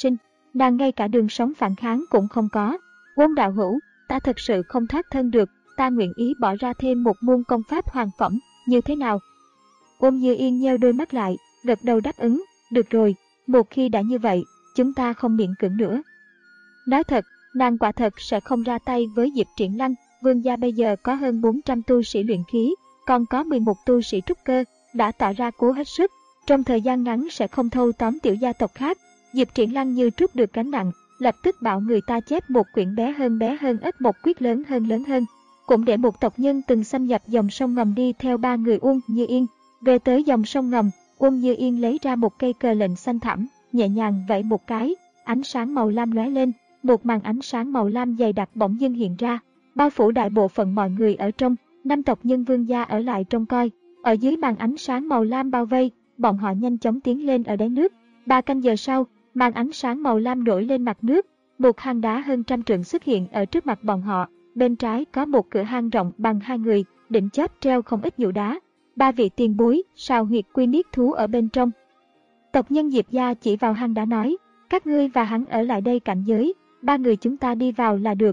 S1: nàng ngay cả đường sống phản kháng cũng không có. Quân đạo hữu, ta thật sự không thoát thân được, ta nguyện ý bỏ ra thêm một môn công pháp hoàng phẩm, như thế nào? Ôn Như Yên nheo đôi mắt lại, gật đầu đáp ứng, được rồi, một khi đã như vậy, chúng ta không miễn cưỡng nữa. Nói thật, nàng quả thật sẽ không ra tay với Diệp Triển Lăng. Vương gia bây giờ có hơn bốn trăm tu sĩ luyện khí, còn có mười một tu sĩ trúc cơ, đã tỏ ra cố hết sức. Trong thời gian ngắn sẽ không thâu tóm tiểu gia tộc khác. Diệp Triển Lăng như trút được gánh nặng, lập tức bảo người ta chép một quyển bé hơn bé hơn ếch một quyết lớn hơn lớn hơn. Cũng để một tộc nhân từng xâm nhập dòng sông ngầm đi theo ba người Uông Như Yên. Về tới dòng sông ngầm, Uông Như Yên lấy ra một cây cờ lệnh xanh thẳm, nhẹ nhàng vẫy một cái, ánh sáng màu lam lóe lên, một màn ánh sáng màu lam dày đặc bỗng dưng hiện ra, bao phủ đại bộ phận mọi người ở trong. Năm tộc nhân Vương gia ở lại trông coi. Ở dưới màn ánh sáng màu lam bao vây, bọn họ nhanh chóng tiến lên ở đáy nước. Ba canh giờ sau, màn ánh sáng màu lam nổi lên mặt nước, một hang đá hơn trăm trượng xuất hiện ở trước mặt bọn họ. Bên trái có một cửa hang rộng bằng hai người, đỉnh chóp treo không ít nhũ đá. Ba vị tiền bối, sào huyệt quy niết thú ở bên trong. Tộc nhân Diệp gia chỉ vào hang đá nói, các ngươi và hắn ở lại đây cảnh giới, ba người chúng ta đi vào là được.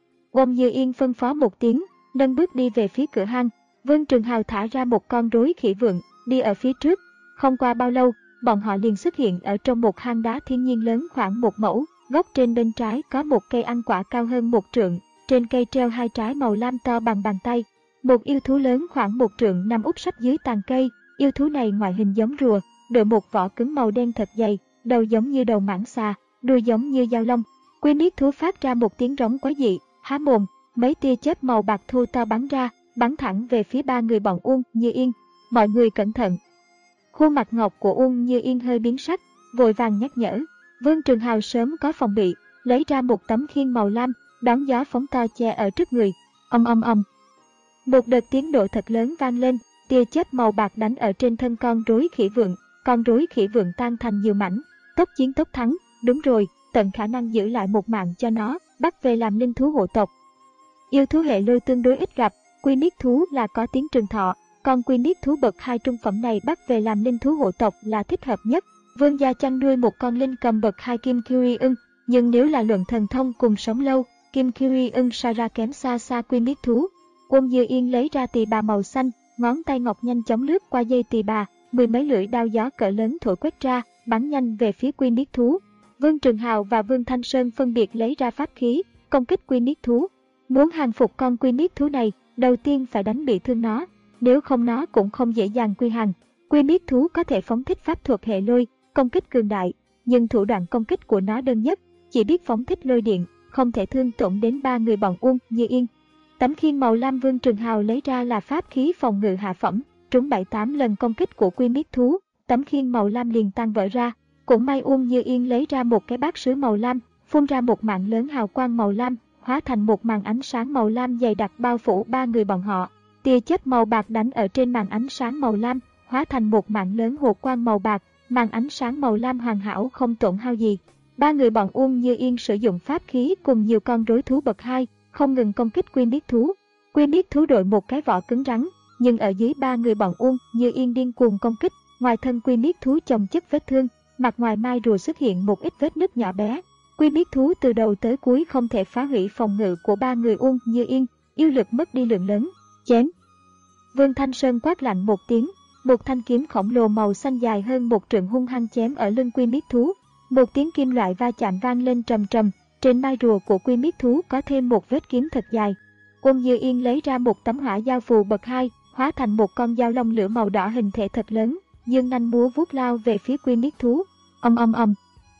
S1: Ôn Như Yên phân phó một tiếng, nâng bước đi về phía cửa hang. Vương Trường Hào thả ra một con rối khỉ vượn, đi ở phía trước. Không qua bao lâu, bọn họ liền xuất hiện ở trong một hang đá thiên nhiên lớn khoảng một mẫu. Góc trên bên trái có một cây ăn quả cao hơn một trượng, trên cây treo hai trái màu lam to bằng bàn tay. Một yêu thú lớn khoảng một trượng nằm úp sấp dưới tàn cây. Yêu thú này ngoại hình giống rùa, đội một vỏ cứng màu đen thật dày, đầu giống như đầu mãng xà, đuôi giống như dao long. Quy niết thú phát ra một tiếng rống quái dị, há mồm, mấy tia chớp màu bạc thô to bắn ra, bắn thẳng về phía ba người bọn Uông Như Yên. Mọi người cẩn thận. Khuôn mặt ngọc của Uông Như Yên hơi biến sắc, vội vàng nhắc nhở. Vương Trường Hào sớm có phòng bị, lấy ra một tấm khiên màu lam, đón gió phóng to che ở trước người. Ầm ầm ầm. Một đợt tiếng nổ thật lớn vang lên, tia chớp màu bạc đánh ở trên thân con rối khỉ vượn, con rối khỉ vượn tan thành nhiều mảnh. Tốc chiến tốc thắng, đúng rồi, tận khả năng giữ lại một mạng cho nó, bắt về làm linh thú hộ tộc. Yêu thú hệ lôi tương đối ít gặp, quy niết thú là có tiếng trường thọ, còn quy niết thú bậc hai trung phẩm này bắt về làm linh thú hộ tộc là thích hợp nhất. Vương gia chăn nuôi một con linh cầm bậc hai Kim Kyrie ưng, nhưng nếu là luận thần thông cùng sống lâu, Kim Kyrie ưng so ra kém xa xa quy niết thú. Ôn Như Yên lấy ra tỳ bà màu xanh, ngón tay ngọc nhanh chóng lướt qua dây tỳ bà, mười mấy lưỡi đao gió cỡ lớn thổi quét ra, bắn nhanh về phía quy niết thú. Vương Trường Hào và Vương Thanh Sơn phân biệt lấy ra pháp khí, công kích quy niết thú. Muốn hàng phục con quy niết thú này, đầu tiên phải đánh bị thương nó, nếu không nó cũng không dễ dàng quy hàng. Quy niết thú có thể phóng thích pháp thuật hệ lôi, công kích cường đại, nhưng thủ đoạn công kích của nó đơn nhất, chỉ biết phóng thích lôi điện, không thể thương tổn đến ba người bọn Uông Như Yên. Tấm khiên màu lam Vương Trường Hào lấy ra là pháp khí phòng ngự hạ phẩm, trúng bảy tám lần công kích của quy niết thú, tấm khiên màu lam liền tan vỡ ra. Cũng may Uông Như Yên lấy ra một cái bát sứ màu lam, phun ra một mạng lớn hào quang màu lam, hóa thành một màn ánh sáng màu lam dày đặc bao phủ ba người bọn họ. Tia chớp màu bạc đánh ở trên màn ánh sáng màu lam, hóa thành một mạng lớn hồ quang màu bạc, màn ánh sáng màu lam hoàn hảo không tổn hao gì. Ba người bọn Uông Như Yên sử dụng pháp khí cùng nhiều con rối thú bậc hai, không ngừng công kích quy niết thú. Quy niết thú đội một cái vỏ cứng rắn, nhưng ở dưới ba người bọn Uông Như Yên điên cuồng công kích, ngoài thân quy niết thú chồng chất vết thương, mặt ngoài mai rùa xuất hiện một ít vết nứt nhỏ bé. Quy niết thú từ đầu tới cuối không thể phá hủy phòng ngự của ba người Uông Như Yên, yêu lực mất đi lượng lớn. Chém. Vương Thanh Sơn quát lạnh một tiếng, một thanh kiếm khổng lồ màu xanh dài hơn một trượng hung hăng chém ở lưng quy niết thú. Một tiếng kim loại va chạm vang lên trầm trầm, trên mai rùa của quy niết thú có thêm một vết kiếm thật dài. Uông Như Yên lấy ra một tấm hỏa giao phù bậc hai, hóa thành một con dao long lửa màu đỏ hình thể thật lớn, dương nanh múa vuốt lao về phía quy niết thú. Ầm ầm ầm.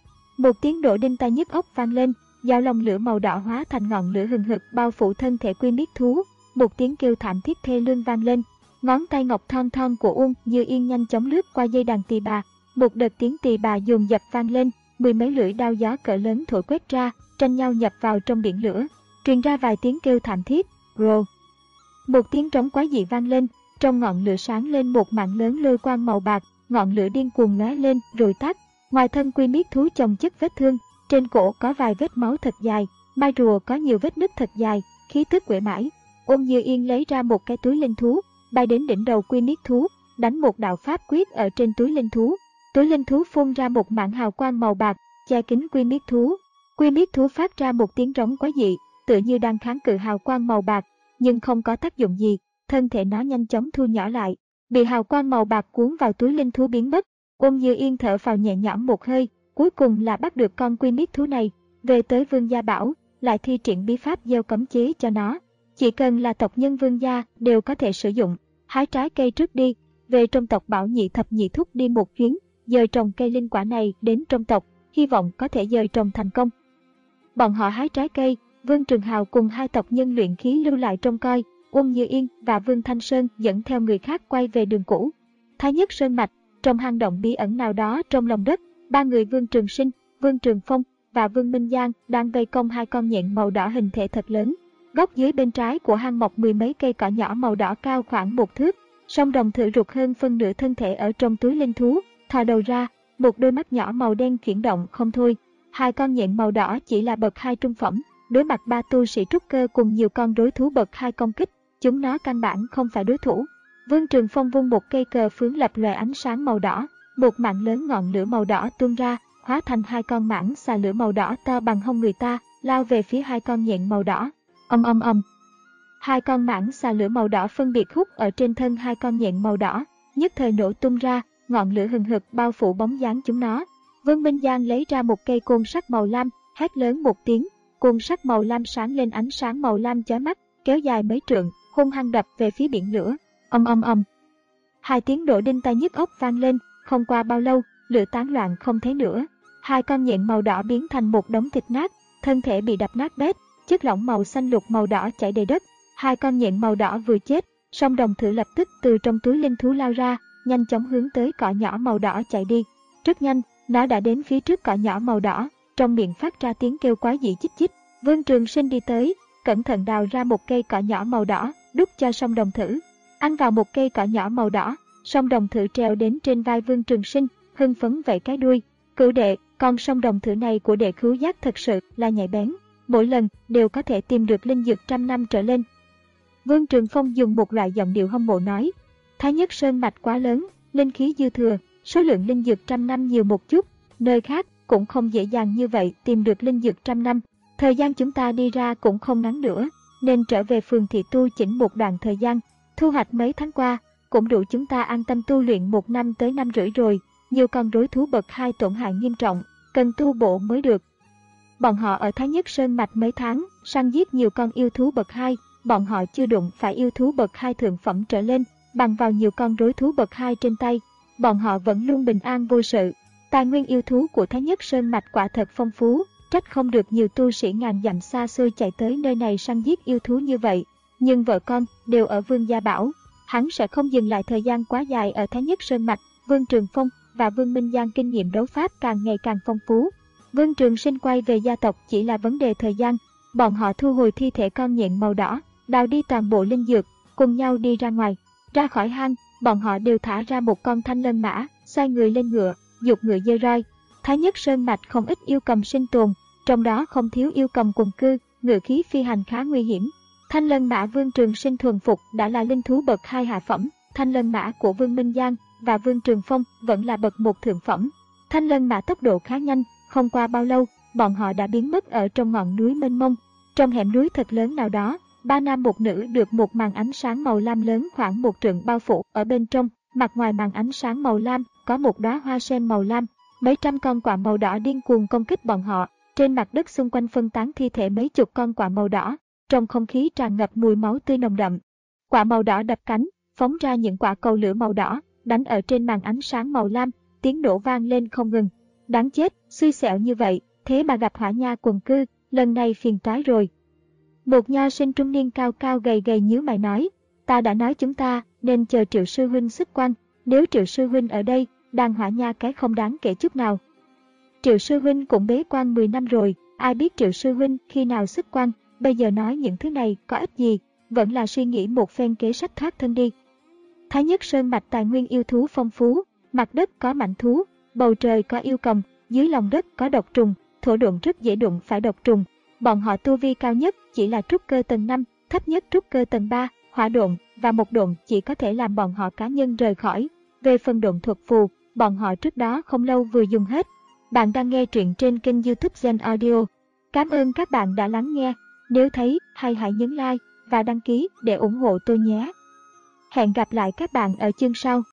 S1: Một tiếng nổ đinh tai nhức óc vang lên, dao long lửa màu đỏ hóa thành ngọn lửa hừng hực bao phủ thân thể quy niết thú. Một tiếng kêu thảm thiết thê lương vang lên, ngón tay ngọc thon thon của Uông Như Yên nhanh chóng lướt qua dây đàn tỳ bà, một đợt tiếng tỳ bà dồn dập vang lên, mười mấy lưỡi đao gió cỡ lớn thổi quét ra, tranh nhau nhập vào trong biển lửa, truyền ra vài tiếng kêu thảm thiết. Rồ. Một tiếng trống quái dị vang lên, trong ngọn lửa sáng lên một mảng lớn lôi quang màu bạc, ngọn lửa điên cuồng lóe lên rồi tắt. Ngoài thân quy niết thú chồng chất vết thương, trên cổ có vài vết máu thật dài, mai rùa có nhiều vết nứt thật dài, khí tức uể mãi. Ôn Như Yên lấy ra một cái túi linh thú, bay đến đỉnh đầu quy niết thú, đánh một đạo pháp quyết ở trên túi linh thú. Túi linh thú phun ra một mảng hào quang màu bạc, che kín quy miết thú. Quy miết thú phát ra một tiếng rống quái dị, tựa như đang kháng cự hào quang màu bạc, nhưng không có tác dụng gì, thân thể nó nhanh chóng thu nhỏ lại, bị hào quang màu bạc cuốn vào túi linh thú biến mất. Ôn Như Yên thở phào nhẹ nhõm một hơi, cuối cùng là bắt được con quy miết thú này. Về tới Vương Gia Bảo, lại thi triển bí pháp gieo cấm chế cho nó. Chỉ cần là tộc nhân Vương gia đều có thể sử dụng. Hái trái cây trước đi, về trong tộc bảo nhị thập nhị thúc đi một chuyến, dời trồng cây linh quả này đến trong tộc, hy vọng có thể dời trồng thành công. Bọn họ hái trái cây, Vương Trường Hào cùng hai tộc nhân luyện khí lưu lại trông coi, Ôn Như Yên và Vương Thanh Sơn dẫn theo người khác quay về đường cũ. Thái Nhất Sơn Mạch, trong hang động bí ẩn nào đó trong lòng đất, ba người Vương Trường Sinh, Vương Trường Phong và Vương Minh Giang đang vây công hai con nhện màu đỏ hình thể thật lớn. Góc dưới bên trái của hang mọc mười mấy cây cỏ nhỏ màu đỏ cao khoảng một thước. Song đồng thử ruột hơn phân nửa thân thể ở trong túi linh thú, thò đầu ra, một đôi mắt nhỏ màu đen chuyển động không thôi. Hai con nhện màu đỏ chỉ là bậc hai trung phẩm, đối mặt ba tu sĩ trúc cơ cùng nhiều con đối thú bậc hai công kích, chúng nó căn bản không phải đối thủ. Vương Trường Phong vung một cây cờ phướng lập lòe ánh sáng màu đỏ, một mạng lớn ngọn lửa màu đỏ tuôn ra, hóa thành hai con mãng xà lửa màu đỏ to bằng hông người ta, lao về phía hai con nhện màu đỏ. Ầm ầm ầm. Hai con mãng xà lửa màu đỏ phân biệt hút ở trên thân hai con nhện màu đỏ, nhất thời nổ tung ra, ngọn lửa hừng hực bao phủ bóng dáng chúng nó. Vương Minh Giang lấy ra một cây côn sắt màu lam, hét lớn một tiếng, côn sắt màu lam sáng lên ánh sáng màu lam chói mắt, kéo dài mấy trượng, hung hăng đập về phía biển lửa. Ầm ầm ầm. Hai tiếng nổ đinh tai nhức óc vang lên, không qua bao lâu, lửa tán loạn không thấy nữa. Hai con nhện màu đỏ biến thành một đống thịt nát, thân thể bị đập nát bét, chất lỏng màu xanh lục màu đỏ chảy đầy đất. Hai con nhện màu đỏ vừa chết, song đồng thử lập tức từ trong túi linh thú lao ra, nhanh chóng hướng tới cỏ nhỏ màu đỏ chạy đi. Rất nhanh, nó đã đến phía trước cỏ nhỏ màu đỏ, trong miệng phát ra tiếng kêu quái dị chích chích. Vương Trường Sinh đi tới, cẩn thận đào ra một cây cỏ nhỏ màu đỏ, đút cho song đồng thử. Ăn vào một cây cỏ nhỏ màu đỏ, song đồng thử trèo đến trên vai Vương Trường Sinh, hưng phấn vẫy cái đuôi. Cửu đệ, con song đồng thử này của đệ khứu giác thật sự là nhạy bén, mỗi lần đều có thể tìm được linh dược trăm năm trở lên. Vương Trường Phong dùng một loại giọng điệu hâm mộ nói, Thái Nhất Sơn Mạch quá lớn, linh khí dư thừa, số lượng linh dược trăm năm nhiều một chút, nơi khác cũng không dễ dàng như vậy tìm được linh dược trăm năm. Thời gian chúng ta đi ra cũng không ngắn nữa, nên trở về phường thị tu chỉnh một đoạn thời gian, thu hoạch mấy tháng qua, cũng đủ chúng ta an tâm tu luyện một năm tới năm rưỡi rồi. Nhiều con rối thú bậc hai tổn hại nghiêm trọng, cần tu bổ mới được. Bọn họ ở Thái Nhất Sơn Mạch mấy tháng, săn giết nhiều con yêu thú bậc hai, bọn họ chưa đụng phải yêu thú bậc hai thượng phẩm trở lên, bằng vào nhiều con rối thú bậc hai trên tay, bọn họ vẫn luôn bình an vô sự. Tài nguyên yêu thú của Thái Nhất Sơn Mạch quả thật phong phú, trách không được nhiều tu sĩ ngàn dặm xa xôi chạy tới nơi này săn giết yêu thú như vậy. Nhưng vợ con đều ở Vương Gia Bảo, hắn sẽ không dừng lại thời gian quá dài ở Thái Nhất Sơn Mạch. Vương Trường Phong và Vương Minh Giang kinh nghiệm đấu pháp càng ngày càng phong phú. Vương Trường Sinh quay về gia tộc chỉ là vấn đề thời gian. Bọn họ thu hồi thi thể con nhện màu đỏ, đào đi toàn bộ linh dược, cùng nhau đi ra ngoài. Ra khỏi hang, bọn họ đều thả ra một con thanh lân mã, xoay người lên ngựa, giục ngựa dơ roi. Thái Nhất Sơn Mạch không ít yêu cầm sinh tồn, trong đó không thiếu yêu cầm quần cư, ngựa khí phi hành khá nguy hiểm. Thanh lân mã Vương Trường Sinh thuần phục đã là linh thú bậc hai hạ phẩm, thanh lân mã của Vương Minh Giang và Vương Trường Phong vẫn là bậc một thượng phẩm. Thanh lân mã tốc độ khá nhanh, không qua bao lâu, bọn họ đã biến mất ở trong ngọn núi mênh mông. Trong hẻm núi thật lớn nào đó, ba nam một nữ được một màn ánh sáng màu lam lớn khoảng một trượng bao phủ ở bên trong. Mặt ngoài màn ánh sáng màu lam có một đóa hoa sen màu lam, mấy trăm con quạ màu đỏ điên cuồng công kích bọn họ. Trên mặt đất xung quanh phân tán thi thể mấy chục con quạ màu đỏ, trong không khí tràn ngập mùi máu tươi nồng đậm. Quạ màu đỏ đập cánh, phóng ra những quả cầu lửa màu đỏ, đánh ở trên màn ánh sáng màu lam, tiếng nổ vang lên không ngừng. Đáng chết, xui xẻo như vậy, thế mà gặp hỏa nha quần cư, lần này phiền toái rồi. Một nho sinh trung niên cao cao gầy gầy nhíu mày nói, ta đã nói chúng ta nên chờ Triệu sư huynh xuất quan, nếu Triệu sư huynh ở đây, đàn hỏa nha cái không đáng kể chút nào. Triệu sư huynh cũng bế quan mười năm rồi, ai biết Triệu sư huynh khi nào xuất quan, bây giờ nói những thứ này có ích gì, vẫn là suy nghĩ một phen kế sách thoát thân đi. Thái Nhất Sơn Mạch tài nguyên yêu thú phong phú, mặt đất có mãnh thú, bầu trời có yêu cầm, dưới lòng đất có độc trùng, thổ độn rất dễ đụng phải độc trùng. Bọn họ tu vi cao nhất chỉ là trúc cơ tầng năm, thấp nhất trúc cơ tầng ba, hỏa độn và một độn chỉ có thể làm bọn họ cá nhân rời khỏi. Về phần độn thuật phù, bọn họ trước đó không lâu vừa dùng hết. Bạn đang nghe truyện trên kênh YouTube Gen Audio. Cảm ơn các bạn đã lắng nghe. Nếu thấy hay hãy nhấn like và đăng ký để ủng hộ tôi nhé. Hẹn gặp lại các bạn ở chương sau.